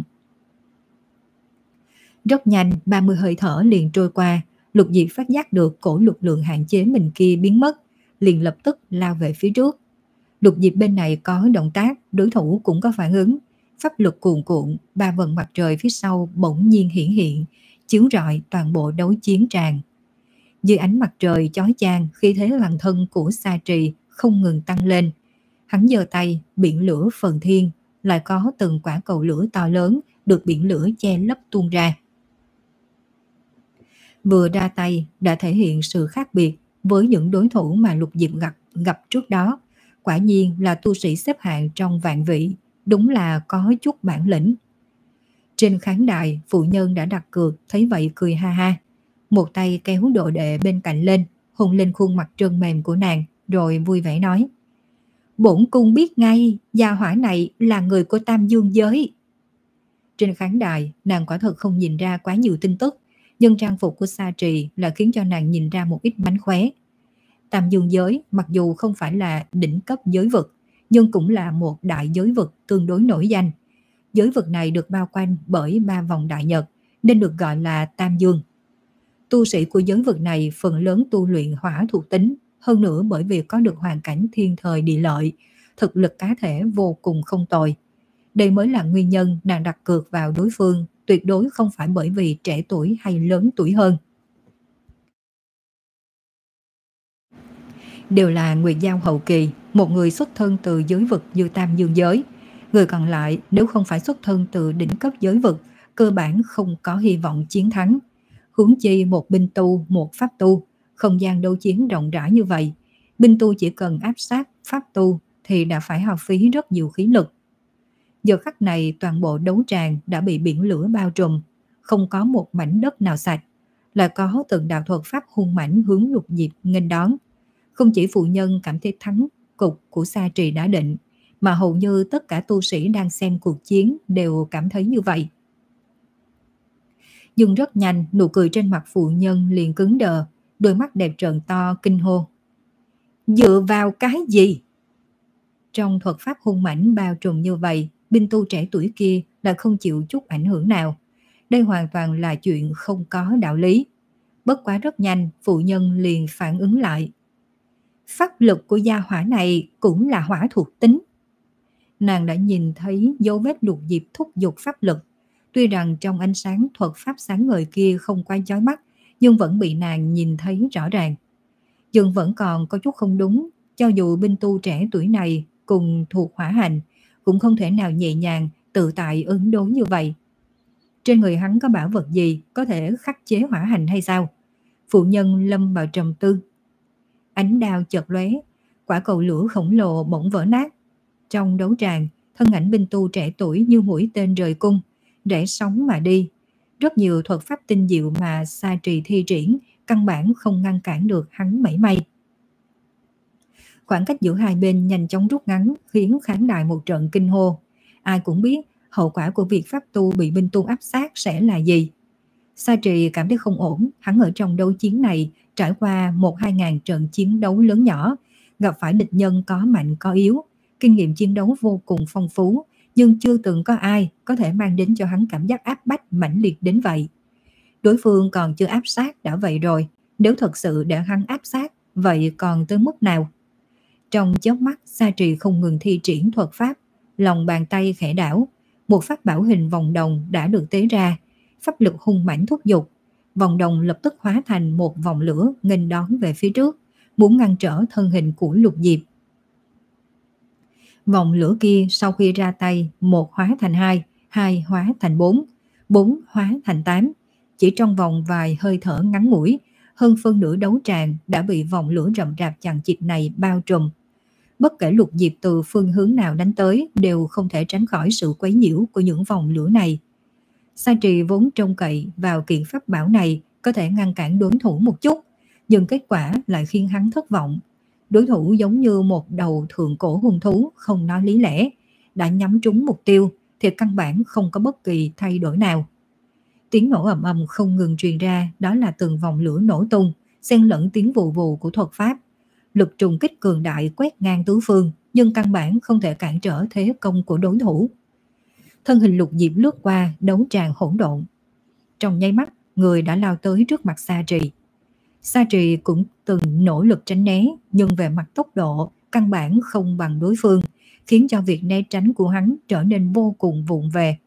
[SPEAKER 1] Rất nhanh, ba mươi hơi thở liền trôi qua, Lục Diệp phát giác được cổ lực lượng hạn chế mình kia biến mất, liền lập tức lao về phía trước. Lục Diệp bên này có động tác, đối thủ cũng có phản ứng. Pháp lực cuồn cuộn, ba vầng mặt trời phía sau bỗng nhiên hiển hiện, chiếu rọi toàn bộ đấu chiến tràng. Dưới ánh mặt trời chói chang, khí thế toàn thân của Sa Trì không ngừng tăng lên. Hắn giơ tay, biển lửa phần thiên, lại có từng quả cầu lửa to lớn được biển lửa che lấp tuôn ra. Vừa ra tay đã thể hiện sự khác biệt với những đối thủ mà Lục Diệp gặp, gặp trước đó. Quả nhiên là tu sĩ xếp hạng trong vạn vị, đúng là có chút bản lĩnh. Trên khán đài, phụ nhân đã đặt cược, thấy vậy cười ha ha. Một tay kéo đồ đệ bên cạnh lên, hôn lên khuôn mặt trơn mềm của nàng, rồi vui vẻ nói. Bổn cung biết ngay, gia hỏa này là người của Tam Dương giới. Trên khán đài, nàng quả thật không nhìn ra quá nhiều tin tức, nhưng trang phục của Sa Trì là khiến cho nàng nhìn ra một ít mánh khóe. Tam Dương giới mặc dù không phải là đỉnh cấp giới vực, nhưng cũng là một đại giới vực tương đối nổi danh. Giới vực này được bao quanh bởi ba vòng đại nhật, nên được gọi là Tam Dương. Tu sĩ của giới vực này phần lớn tu luyện hỏa thuộc tính, hơn nữa bởi vì có được hoàn cảnh thiên thời địa lợi, thực lực cá thể vô cùng không tồi. Đây mới là nguyên nhân nàng đặt cược vào đối phương, tuyệt đối không phải bởi vì trẻ tuổi hay lớn tuổi hơn. đều là nguyệt giao hậu kỳ, một người xuất thân từ giới vực như tam dương giới. Người còn lại nếu không phải xuất thân từ đỉnh cấp giới vực, cơ bản không có hy vọng chiến thắng. Huống chi một binh tu, một pháp tu, không gian đấu chiến rộng rãi như vậy, binh tu chỉ cần áp sát pháp tu thì đã phải hao phí rất nhiều khí lực. Giờ khắc này toàn bộ đấu tràng đã bị biển lửa bao trùm, không có một mảnh đất nào sạch, là có từng đạo thuật pháp hung mãnh hướng Lục Diệp nghênh đón. Không chỉ phụ nhân cảm thấy thắng cục của Sa Trì đã định, mà hầu như tất cả tu sĩ đang xem cuộc chiến đều cảm thấy như vậy. Nhưng rất nhanh, nụ cười trên mặt phụ nhân liền cứng đờ, đôi mắt đẹp trợn to kinh hô. Dựa vào cái gì? Trong thuật pháp hung mãnh bao trùm như vậy, binh tu trẻ tuổi kia là không chịu chút ảnh hưởng nào. Đây hoàn toàn là chuyện không có đạo lý. Bất quá rất nhanh, phụ nhân liền phản ứng lại. Pháp lực của gia hỏa này cũng là hỏa thuộc tính. Nàng đã nhìn thấy dấu vết Lục Diệp thúc giục pháp lực. Tuy rằng trong ánh sáng thuật pháp sáng ngời kia không quá chói mắt, nhưng vẫn bị nàng nhìn thấy rõ ràng. Nhưng vẫn còn có chút không đúng, cho dù binh tu trẻ tuổi này cùng thuộc hỏa hành, cũng không thể nào nhẹ nhàng, tự tại ứng đối như vậy. Trên người hắn có bảo vật gì có thể khắc chế hỏa hành hay sao? Phụ nhân lâm vào trầm tư. Ánh đao chợt lóe, quả cầu lửa khổng lồ bỗng vỡ nát. Trong đấu tràng, thân ảnh binh tu trẻ tuổi như mũi tên rời cung, rẽ sóng mà đi. Rất nhiều thuật pháp tinh diệu mà Sa Trì thi triển, căn bản không ngăn cản được hắn mảy may. Khoảng cách giữa hai bên nhanh chóng rút ngắn, khiến khán đài một trận kinh hô. Ai cũng biết hậu quả của việc pháp tu bị binh tu áp sát sẽ là gì. Sa Trì cảm thấy không ổn, hắn ở trong đấu chiến này trải qua một hai ngàn trận chiến đấu lớn nhỏ, gặp phải địch nhân có mạnh có yếu, kinh nghiệm chiến đấu vô cùng phong phú, nhưng chưa từng có ai có thể mang đến cho hắn cảm giác áp bách mãnh liệt đến vậy. Đối phương còn chưa áp sát đã vậy rồi, nếu thật sự để hắn áp sát, vậy còn tới mức nào? Trong chớp mắt, Sa Trì không ngừng thi triển thuật pháp, lòng bàn tay khẽ đảo, một pháp bảo hình vòng đồng đã được tế ra, pháp lực hung mãnh thúc giục, vòng đồng lập tức hóa thành một vòng lửa nghênh đón về phía trước, muốn ngăn trở thân hình của Lục Diệp. Vòng lửa kia sau khi ra tay, một hóa thành hai, hai hóa thành bốn, bốn hóa thành tám. Chỉ trong vòng vài hơi thở ngắn ngủi, hơn phân nửa đấu tràng đã bị vòng lửa rậm rạp chằng chịt này bao trùm. Bất kể Lục Diệp từ phương hướng nào đánh tới đều không thể tránh khỏi sự quấy nhiễu của những vòng lửa này. Sa Trì vốn trông cậy vào kiện pháp bảo này có thể ngăn cản đối thủ một chút, nhưng kết quả lại khiến hắn thất vọng. Đối thủ giống như một đầu thượng cổ hung thú không nói lý lẽ, đã nhắm trúng mục tiêu thì căn bản không có bất kỳ thay đổi nào. Tiếng nổ ầm ầm không ngừng truyền ra, đó là từng vòng lửa nổ tung, xen lẫn tiếng vù vù của thuật pháp. Lực trùng kích cường đại quét ngang tứ phương, nhưng căn bản không thể cản trở thế công của đối thủ. Thân hình Lục Diệp lướt qua, đấu tràng hỗn độn. Trong nháy mắt, người đã lao tới trước mặt Sa Trì. Sa Trì cũng từng nỗ lực tránh né, nhưng về mặt tốc độ, căn bản không bằng đối phương, khiến cho việc né tránh của hắn trở nên vô cùng vụng về.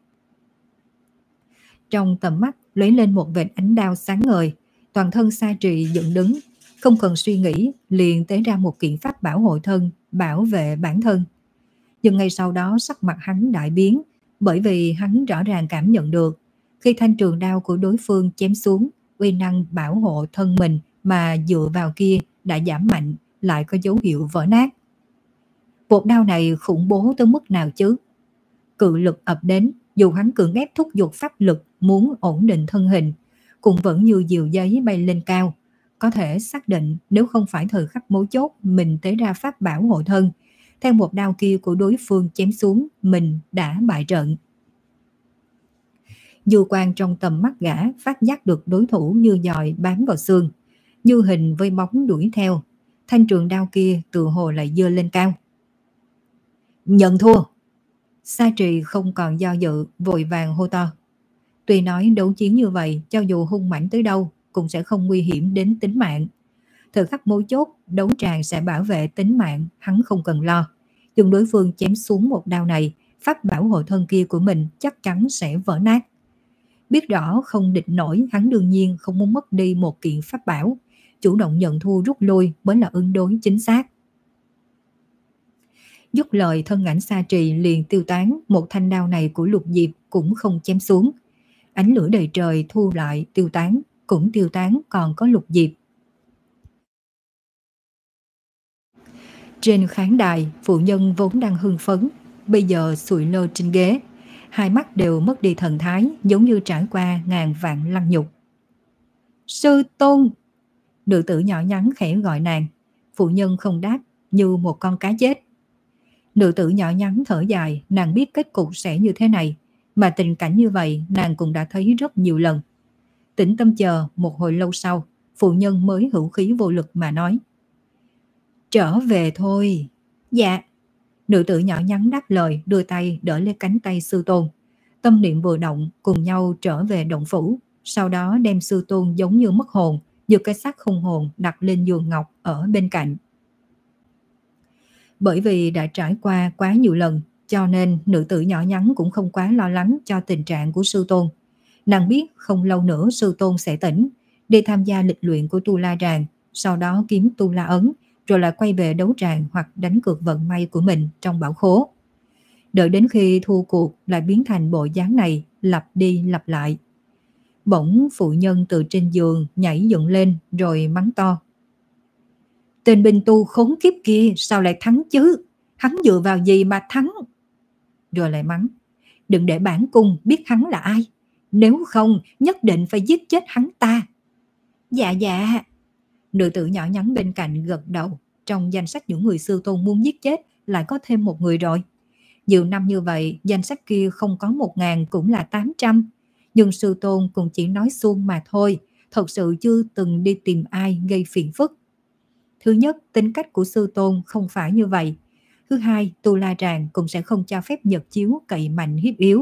[SPEAKER 1] Trong tầm mắt lóe lên một vệt ánh đao sáng ngời, toàn thân Sa Trì dựng đứng, không cần suy nghĩ liền tế ra một kiện pháp bảo hộ thân, bảo vệ bản thân. Nhưng ngay sau đó sắc mặt hắn đại biến, bởi vì hắn rõ ràng cảm nhận được khi thanh trường đao của đối phương chém xuống, uy năng bảo hộ thân mình mà dựa vào kia đã giảm mạnh, lại có dấu hiệu vỡ nát. Một đao này khủng bố tới mức nào chứ? Cự lực ập đến, dù hắn cưỡng ép thúc giục pháp lực muốn ổn định thân hình, cũng vẫn như diều giấy bay lên cao. Có thể xác định nếu không phải thời khắc mấu chốt mình tế ra pháp bảo hộ thân, theo một đao kia của đối phương chém xuống, mình đã bại trận. Du quan trong tầm mắt gã phát giác được đối thủ như dòi bám vào xương, như hình với bóng đuổi theo. Thanh trường đao kia tự hồ lại giơ lên cao. Nhận thua. Sa Trì không còn do dự, vội vàng hô to. Tuy nói đấu chiến như vậy, cho dù hung mãnh tới đâu cũng sẽ không nguy hiểm đến tính mạng. Thời khắc mấu chốt, đấu tràng sẽ bảo vệ tính mạng, hắn không cần lo. Nhưng đối phương chém xuống một đao này, pháp bảo hộ thân kia của mình chắc chắn sẽ vỡ nát. Biết rõ không địch nổi, hắn đương nhiên không muốn mất đi một kiện pháp bảo. chủ động nhận thua rút lui mới là ứng đối chính xác. Dứt lời, thân ảnh Sa Trì liền tiêu tán, một thanh đao này của Lục Diệp cũng không chém xuống. Ánh lửa đầy trời thu lại tiêu tán, cũng tiêu tán còn có Lục Diệp. Trên khán đài, phụ nhân vốn đang hưng phấn, bây giờ sụi lơ trên ghế, hai mắt đều mất đi thần thái, giống như trải qua ngàn vạn lăng nhục. Sư tôn! Nữ tử nhỏ nhắn khẽ gọi nàng, phụ nhân không đáp, như một con cá chết. Nữ tử nhỏ nhắn thở dài, nàng biết kết cục sẽ như thế này, mà tình cảnh như vậy nàng cũng đã thấy rất nhiều lần. Tĩnh tâm chờ một hồi lâu sau, phụ nhân mới hữu khí vô lực mà nói. Trở về thôi. Dạ. Nữ tử nhỏ nhắn đáp lời, đưa tay đỡ lấy cánh tay sư tôn. Tâm niệm vừa động, cùng nhau trở về động phủ, sau đó đem sư tôn giống như mất hồn, giật cái xác không hồn đặt lên giường ngọc ở bên cạnh. Bởi vì đã trải qua quá nhiều lần, cho nên nữ tử nhỏ nhắn cũng không quá lo lắng cho tình trạng của sư tôn. Nàng biết không lâu nữa sư tôn sẽ tỉnh, đi tham gia lịch luyện của Tu La Tràng, sau đó kiếm Tu La Ấn, rồi lại quay về đấu tràng hoặc đánh cược vận may của mình trong bảo khố. Đợi đến khi thua cuộc lại biến thành bộ dáng này, lặp đi lặp lại. Bỗng phụ nhân từ trên giường nhảy dựng lên rồi mắng to. Tên binh tu khốn kiếp kia sao lại thắng chứ? Hắn dựa vào gì mà thắng? Rồi lại mắng. Đừng để bản cung biết hắn là ai. Nếu không nhất định phải giết chết hắn ta. Dạ dạ. Nữ tử nhỏ nhắn bên cạnh gật đầu. Trong danh sách những người sư tôn muốn giết chết lại có thêm một người rồi. Nhiều năm như vậy, danh sách kia không có một ngàn cũng là tám trăm. Nhưng sư tôn cũng chỉ nói suông mà thôi, thật sự chưa từng đi tìm ai gây phiền phức. Thứ nhất, tính cách của sư tôn không phải như vậy. Thứ hai, Tu La Tràng cũng sẽ không cho phép nhật chiếu cậy mạnh hiếp yếu.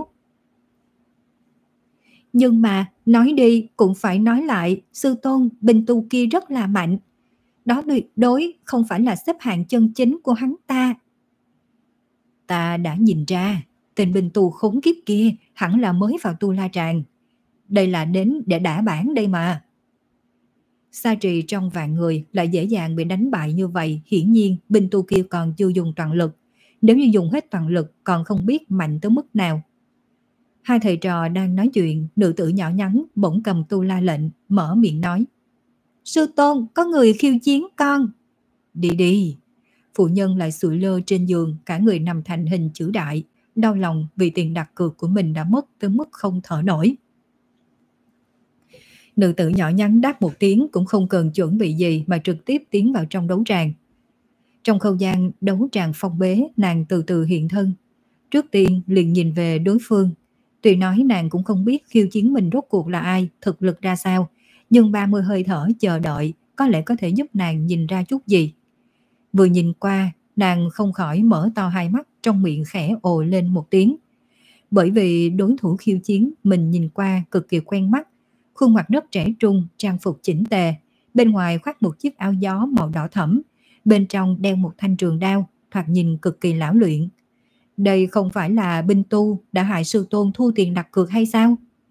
[SPEAKER 1] Nhưng mà, nói đi cũng phải nói lại, sư tôn binh tu kia rất là mạnh. Đó tuyệt đối không phải là xếp hạng chân chính của hắn ta. Ta đã nhìn ra, tên binh tu khốn kiếp kia hẳn là mới vào Tu La Tràng. Đây là đến để đả bản đây mà. Sa Trì trong vạn người lại dễ dàng bị đánh bại như vậy, hiển nhiên binh tu kia còn chưa dùng toàn lực. Nếu như dùng hết toàn lực còn không biết mạnh tới mức nào. Hai thầy trò đang nói chuyện, nữ tử nhỏ nhắn bỗng cầm tu la lệnh, mở miệng nói. Sư tôn, có người khiêu chiến con. Đi đi. Phụ nhân lại sụi lơ trên giường, cả người nằm thành hình chữ đại, đau lòng vì tiền đặt cược của mình đã mất tới mức không thở nổi. Nữ tử nhỏ nhắn đáp một tiếng cũng không cần chuẩn bị gì mà trực tiếp tiến vào trong đấu tràng. Trong không gian đấu tràng phong bế, nàng từ từ hiện thân. Trước tiên liền nhìn về đối phương. Tuy nói nàng cũng không biết khiêu chiến mình rốt cuộc là ai, thực lực ra sao, nhưng ba mươi hơi thở chờ đợi có lẽ có thể giúp nàng nhìn ra chút gì. Vừa nhìn qua, nàng không khỏi mở to hai mắt, trong miệng khẽ ồ lên một tiếng. Bởi vì đối thủ khiêu chiến mình nhìn qua cực kỳ quen mắt, khuôn mặt rất trẻ trung, trang phục chỉnh tề, bên ngoài khoác một chiếc áo gió màu đỏ thẫm, bên trong đeo một thanh trường đao, thoạt nhìn cực kỳ lão luyện. Đây không phải là binh tu đã hại sư tôn thu tiền đặt cược hay sao?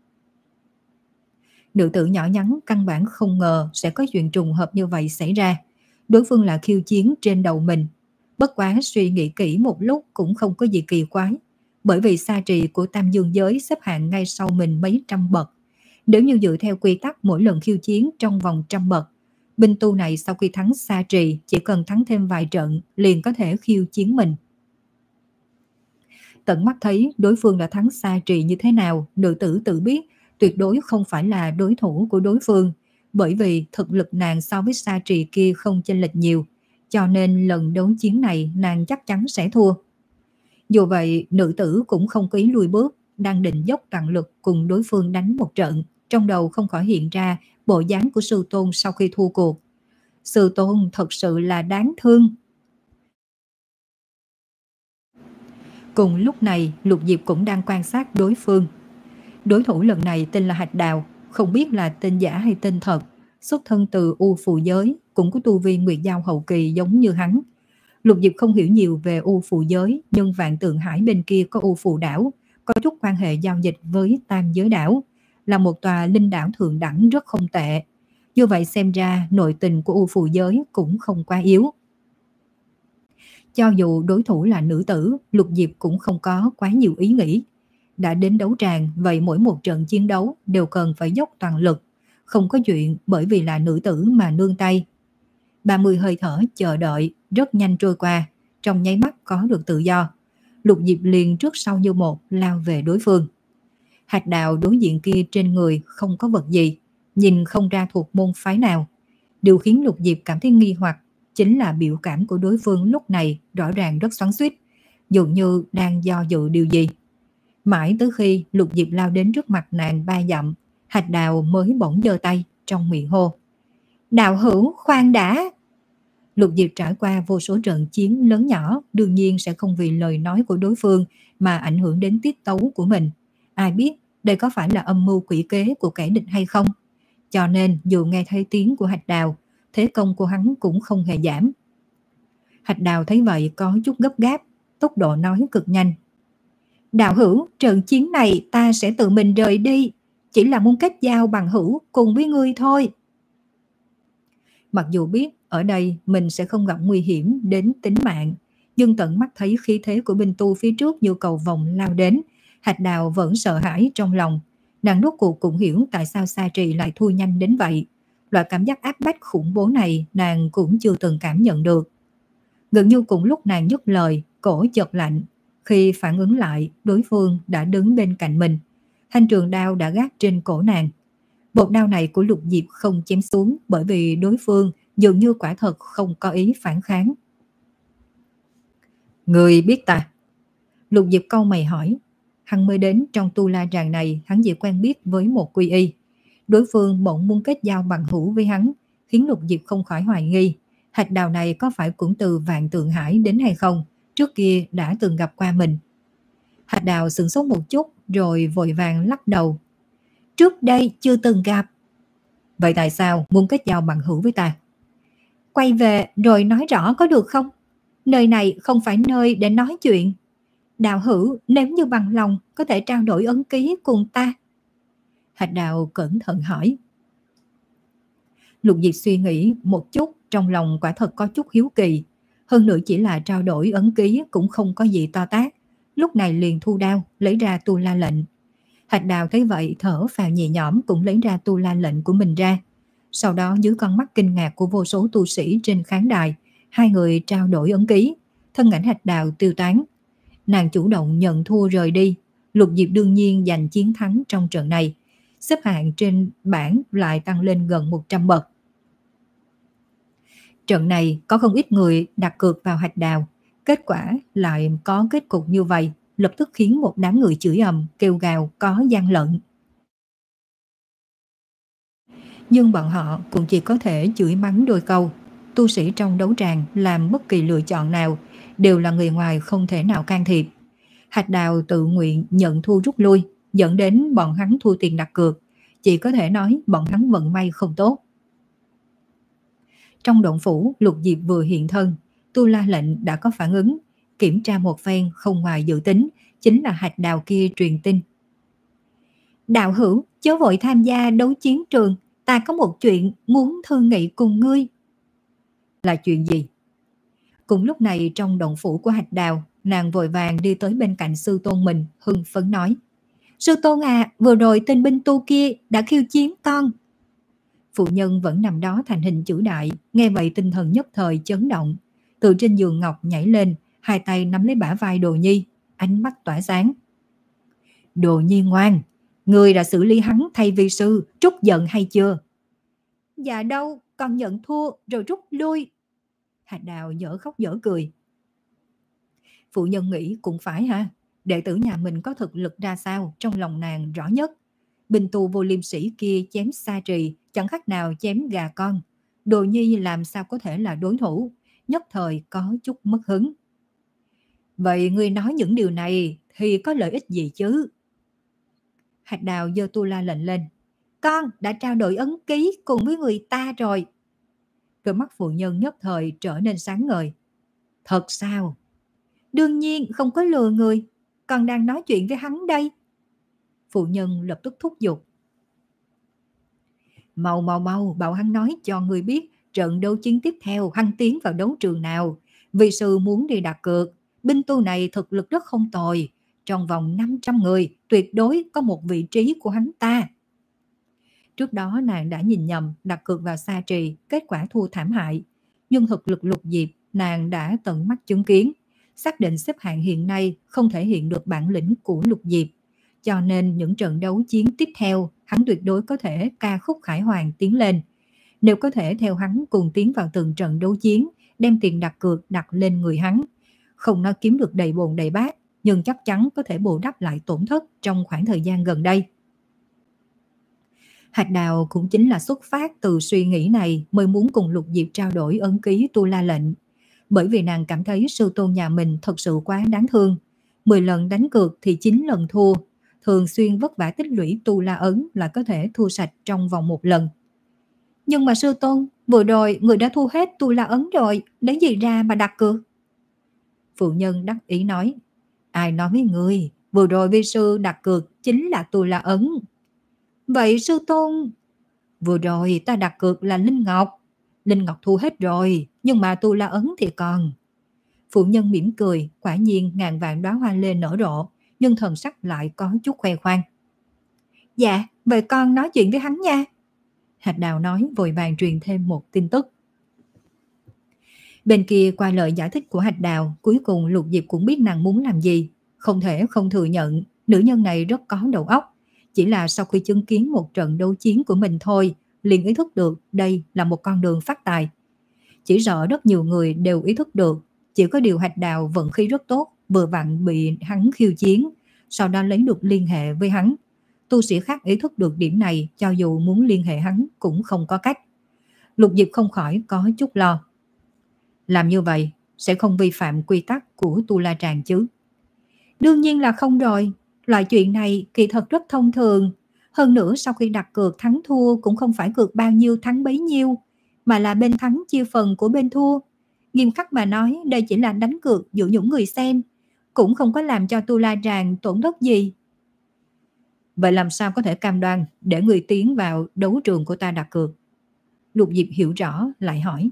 [SPEAKER 1] Nữ tử nhỏ nhắn căn bản không ngờ sẽ có chuyện trùng hợp như vậy xảy ra. Đối phương là khiêu chiến trên đầu mình. Bất quá suy nghĩ kỹ một lúc cũng không có gì kỳ quái, bởi vì Sa Trì của Tam Dương giới xếp hạng ngay sau mình mấy trăm bậc. Nếu như dựa theo quy tắc mỗi lần khiêu chiến trong vòng trăm bậc, binh tu này sau khi thắng Sa Trì chỉ cần thắng thêm vài trận liền có thể khiêu chiến mình. Tận mắt thấy đối phương đã thắng Sa Trì như thế nào, nữ tử tự biết tuyệt đối không phải là đối thủ của đối phương, bởi vì thực lực nàng so với Sa Trì kia không chênh lệch nhiều, cho nên lần đấu chiến này nàng chắc chắn sẽ thua. Dù vậy, nữ tử cũng không có ý lùi bước, đang định dốc toàn lực cùng đối phương đánh một trận, trong đầu không khỏi hiện ra bộ dáng của sư tôn sau khi thua cuộc. Sư tôn thật sự là đáng thương. Cùng lúc này, Lục Diệp cũng đang quan sát đối phương. Đối thủ lần này tên là Hạch Đào, không biết là tên giả hay tên thật, xuất thân từ U Phù giới, cũng có tu vi Nguyệt Giao hậu kỳ giống như hắn. Lục Diệp không hiểu nhiều về U Phù giới, nhưng Vạn Tượng Hải bên kia có U Phù đảo, có chút quan hệ giao dịch với Tam Giới đảo, là một tòa linh đảo thượng đẳng rất không tệ. Như vậy xem ra nội tình của U Phù giới cũng không quá yếu. Cho dù đối thủ là nữ tử, Lục Diệp cũng không có quá nhiều ý nghĩ. Đã đến đấu tràng, vậy mỗi một trận chiến đấu đều cần phải dốc toàn lực. Không có chuyện bởi vì là nữ tử mà nương tay. ba mươi hơi thở chờ đợi rất nhanh trôi qua, trong nháy mắt có được tự do. Lục Diệp liền trước sau như một lao về đối phương. Hạt đào đối diện kia trên người không có vật gì, nhìn không ra thuộc môn phái nào. Điều khiến Lục Diệp cảm thấy nghi hoặc chính là biểu cảm của đối phương lúc này rõ ràng rất xoắn xuýt, dường như đang do dự điều gì. Mãi tới khi Lục Diệp lao đến trước mặt nàng ba dặm, Hạt đào mới bỗng giơ tay trong miệng hô: "Đạo hữu khoan đã!" Lục Diệp trải qua vô số trận chiến lớn nhỏ, đương nhiên sẽ không vì lời nói của đối phương mà ảnh hưởng đến tiết tấu của mình. Ai biết đây có phải là âm mưu quỷ kế của kẻ địch hay không? Cho nên dù nghe thấy tiếng của Hạt đào, thế công của hắn cũng không hề giảm. Hạt đào thấy vậy có chút gấp gáp, tốc độ nói cực nhanh: "Đạo hữu, trận chiến này ta sẽ tự mình rời đi, chỉ là muốn kết giao bằng hữu cùng với ngươi thôi." Mặc dù biết ở đây mình sẽ không gặp nguy hiểm đến tính mạng, nhưng tận mắt thấy khí thế của binh tu phía trước như cầu vồng lao đến, Hạt đào vẫn sợ hãi trong lòng. Nàng rốt cuộc cũng hiểu tại sao Sa Trì lại thua nhanh đến vậy. Loại cảm giác áp bách khủng bố này nàng cũng chưa từng cảm nhận được. Gần như cùng lúc nàng dứt lời, cổ chợt lạnh. Khi phản ứng lại, đối phương đã đứng bên cạnh mình. Thanh trường đao đã gác trên cổ nàng. Một đao này của Lục Diệp không chém xuống bởi vì đối phương dường như quả thật không có ý phản kháng. "Người biết ta?" Lục Diệp cau mày hỏi. Hắn mới đến trong tu la tràng này, hắn chỉ quen biết với một quy y. Đối phương bỗng muốn kết giao bằng hữu với hắn, khiến Lục Diệp không khỏi hoài nghi. Hạt đào này có phải cũng từ Vạn Tượng Hải đến hay không? Trước kia đã từng gặp qua mình. Hạt đào sửng sốt một chút rồi vội vàng lắc đầu. "Trước đây chưa từng gặp." "Vậy tại sao muốn kết giao bằng hữu với ta?" "Quay về rồi nói rõ có được không? Nơi này không phải nơi để nói chuyện. Đạo hữu nếu như bằng lòng có thể trao đổi ấn ký cùng ta." Hạt đào cẩn thận hỏi. Lục Diệp suy nghĩ một chút, trong lòng quả thật có chút hiếu kỳ. Hơn nữa chỉ là trao đổi ấn ký cũng không có gì to tát. Lúc này liền thu đao, lấy ra tu la lệnh. Hạt đào thấy vậy thở phào nhẹ nhõm cũng lấy ra tu la lệnh của mình ra. Sau đó dưới con mắt kinh ngạc của vô số tu sĩ trên khán đài, hai người trao đổi ấn ký. Thân ảnh Hạt đào tiêu tán. Nàng chủ động nhận thua rời đi. Lục Diệp đương nhiên giành chiến thắng trong trận này. Xếp hạng trên bảng lại tăng lên gần một trăm bậc. Trận này có không ít người đặt cược vào Hạt đào. Kết quả lại có kết cục như vậy, lập tức khiến một đám người chửi ầm, kêu gào có gian lận. Nhưng bọn họ cũng chỉ có thể chửi mắng đôi câu. Tu sĩ trong đấu tràng làm bất kỳ lựa chọn nào đều là người ngoài không thể nào can thiệp. Hạt đào tự nguyện nhận thua rút lui, dẫn đến bọn hắn thua tiền đặt cược. Chỉ có thể nói bọn hắn vận may không tốt. Trong động phủ, Lục Diệp vừa hiện thân, tu la lệnh đã có phản ứng, kiểm tra một phen không ngoài dự tính, chính là Hạt đào kia truyền tin. "Đạo hữu, chớ vội tham gia đấu chiến trường, ta có một chuyện muốn thương nghị cùng ngươi." "Là chuyện gì?" Cùng lúc này trong động phủ của Hạt đào, nàng vội vàng đi tới bên cạnh sư tôn mình, hưng phấn nói: "Sư tôn à, vừa rồi tên binh tu kia đã khiêu chiến con." Phụ nhân vẫn nằm đó thành hình chữ đại, nghe vậy tinh thần nhất thời chấn động. Từ trên giường ngọc nhảy lên, hai tay nắm lấy bả vai Đồ Nhi, ánh mắt tỏa sáng. "Đồ Nhi ngoan, ngươi đã xử lý hắn thay vì sư, trút giận hay chưa?" "Dạ đâu, con nhận thua rồi rút lui." Hạt đào dở khóc dở cười. Phụ nhân nghĩ cũng phải ha, đệ tử nhà mình có thực lực ra sao trong lòng nàng rõ nhất. Binh tu vô liêm sĩ kia chém Sa Trì chẳng khác nào chém gà con. Đồ Nhi làm sao có thể là đối thủ, nhất thời có chút mất hứng. "Vậy ngươi nói những điều này thì có lợi ích gì chứ?" Hạt đào giơ tu la lệnh lên. "Con đã trao đổi ấn ký cùng với người ta rồi." Đôi mắt phụ nhân nhất thời trở nên sáng ngời. "Thật sao?" "Đương nhiên không có lừa người, con đang nói chuyện với hắn đây." Phụ nhân lập tức thúc giục. Mau mau mau, bảo hắn nói cho người biết trận đấu chiến tiếp theo hắn tiến vào đấu trường nào. Vì sư muốn đi đặt cược, binh tu này thực lực rất không tồi. Trong vòng năm trăm người, tuyệt đối có một vị trí của hắn ta. Trước đó nàng đã nhìn nhầm đặt cược vào Sa Trì, kết quả thua thảm hại. Nhưng thực lực Lục Diệp nàng đã tận mắt chứng kiến. Xác định xếp hạng hiện nay không thể hiện được bản lĩnh của Lục Diệp. Cho nên những trận đấu chiến tiếp theo, hắn tuyệt đối có thể ca khúc khải hoàn tiến lên. Nếu có thể theo hắn cùng tiến vào từng trận đấu chiến, đem tiền đặt cược đặt lên người hắn. Không nói kiếm được đầy bồn đầy bát, nhưng chắc chắn có thể bù đắp lại tổn thất trong khoảng thời gian gần đây. Hạch Đào cũng chính là xuất phát từ suy nghĩ này mới muốn cùng Lục Diệp trao đổi ấn ký tu la lệnh. Bởi vì nàng cảm thấy sư tôn nhà mình thật sự quá đáng thương. mười lần đánh cược thì chín lần thua. Thường xuyên vất vả tích lũy tu la ấn là có thể thua sạch trong vòng một lần. Nhưng mà sư tôn, vừa rồi người đã thu hết tu la ấn rồi, lấy gì ra mà đặt cược? Phụ nhân đắc ý nói, ai nói với người, vừa rồi vi sư đặt cược chính là tu la ấn. Vậy sư tôn, vừa rồi ta đặt cược là Linh Ngọc. Linh Ngọc thu hết rồi, nhưng mà tu la ấn thì còn. Phụ nhân mỉm cười, quả nhiên ngàn vạn đóa hoa lê nở rộ, nhưng thần sắc lại có chút khoe khoang. Dạ, vậy con nói chuyện với hắn nha. Hạch Đào nói vội vàng truyền thêm một tin tức. Bên kia qua lời giải thích của Hạch Đào, cuối cùng Lục Diệp cũng biết nàng muốn làm gì. Không thể không thừa nhận, nữ nhân này rất có đầu óc. Chỉ là sau khi chứng kiến một trận đấu chiến của mình thôi, liền ý thức được đây là một con đường phát tài. Chỉ sợ rất nhiều người đều ý thức được, chỉ có điều Hạch Đào vận khí rất tốt, vừa vặn bị hắn khiêu chiến, sau đó lấy được liên hệ với hắn. Tu sĩ khác ý thức được điểm này, cho dù muốn liên hệ hắn cũng không có cách. Lục Diệp không khỏi có chút lo. Làm như vậy sẽ không vi phạm quy tắc của Tu La Tràng chứ? Đương nhiên là không rồi. Loại chuyện này kỳ thật rất thông thường. Hơn nữa sau khi đặt cược thắng thua cũng không phải cược bao nhiêu thắng bấy nhiêu, mà là bên thắng chia phần của bên thua. Nghiêm khắc mà nói, đây chỉ là đánh cược giữa những người xem, cũng không có làm cho Tu La Tràng tổn thất gì. Vậy làm sao có thể cam đoan để người tiến vào đấu trường của ta đặt cược? Lục Diệp hiểu rõ lại hỏi.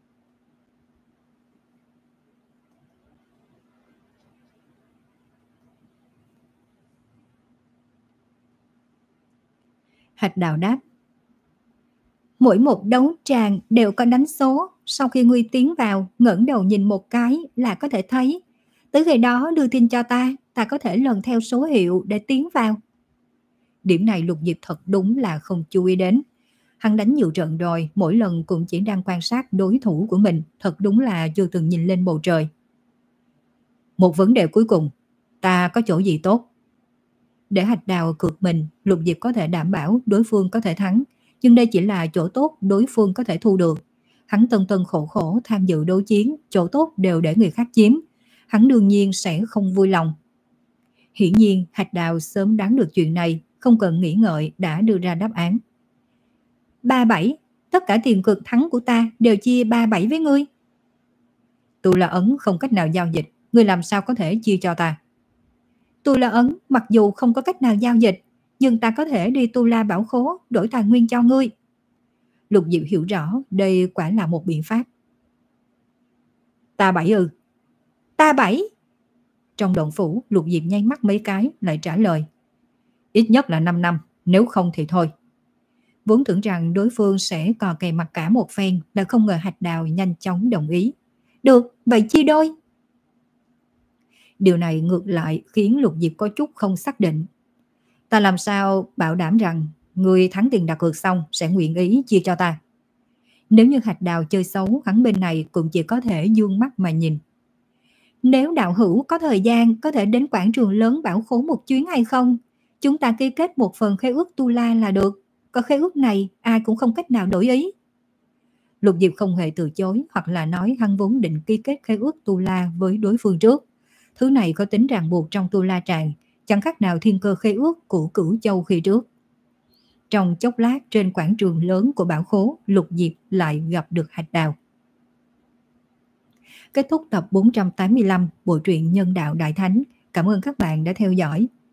[SPEAKER 1] Hạch Đào đáp. Mỗi một đấu tràng đều có đánh số, sau khi ngươi tiến vào, ngẩng đầu nhìn một cái là có thể thấy. Tới khi đó đưa tin cho ta, ta có thể lần theo số hiệu để tiến vào. Điểm này Lục Diệp thật đúng là không chú ý đến. Hắn đánh nhiều trận rồi, mỗi lần cũng chỉ đang quan sát đối thủ của mình, thật đúng là chưa từng nhìn lên bầu trời. Một vấn đề cuối cùng, ta có chỗ gì tốt? Để Hạch Đào cược mình, Lục Diệp có thể đảm bảo đối phương có thể thắng, nhưng đây chỉ là chỗ tốt đối phương có thể thu được. Hắn tân tân khổ khổ tham dự đấu chiến, chỗ tốt đều để người khác chiếm. Hắn đương nhiên sẽ không vui lòng. Hiển nhiên Hạch Đào sớm đoán được chuyện này, không cần nghĩ ngợi đã đưa ra đáp án. Ba bảy, tất cả tiền cược thắng của ta đều chia ba bảy với ngươi. Tu La ấn không cách nào giao dịch, ngươi làm sao có thể chia cho ta? Tu La ấn mặc dù không có cách nào giao dịch, nhưng ta có thể đi Tu La bảo khố đổi tài nguyên cho ngươi. Lục Diệp hiểu rõ đây quả là một biện pháp. Ta bảy ư? Ta bảy? Trong động phủ, Lục Diệp nháy mắt mấy cái lại trả lời. Ít nhất là năm năm, nếu không thì thôi. Vốn tưởng rằng đối phương sẽ cò kè mặt cả một phen, đã không ngờ Hạch Đào nhanh chóng đồng ý. Được, vậy chia đôi. Điều này ngược lại khiến Lục Diệp có chút không xác định. Ta làm sao bảo đảm rằng người thắng tiền đặt cược xong sẽ nguyện ý chia cho ta? Nếu như Hạch Đào chơi xấu, hắn bên này cũng chỉ có thể dương mắt mà nhìn. Nếu đạo hữu có thời gian, có thể đến quảng trường lớn bảo khố một chuyến hay không? Chúng ta ký kết một phần khế ước Tu La là được. Có khế ước này, ai cũng không cách nào đổi ý. Lục Diệp không hề từ chối, hoặc là nói hắn vốn định ký kết khế ước Tu La với đối phương trước. Thứ này có tính ràng buộc trong Tu La Tràng, chẳng khác nào thiên cơ khế ước của Cửu Châu khi trước. Trong chốc lát trên quảng trường lớn của bảo khố, Lục Diệp lại gặp được Hạch Đào. Kết thúc tập bốn trăm tám mươi lăm bộ truyện Nhân Đạo Đại Thánh. Cảm ơn các bạn đã theo dõi.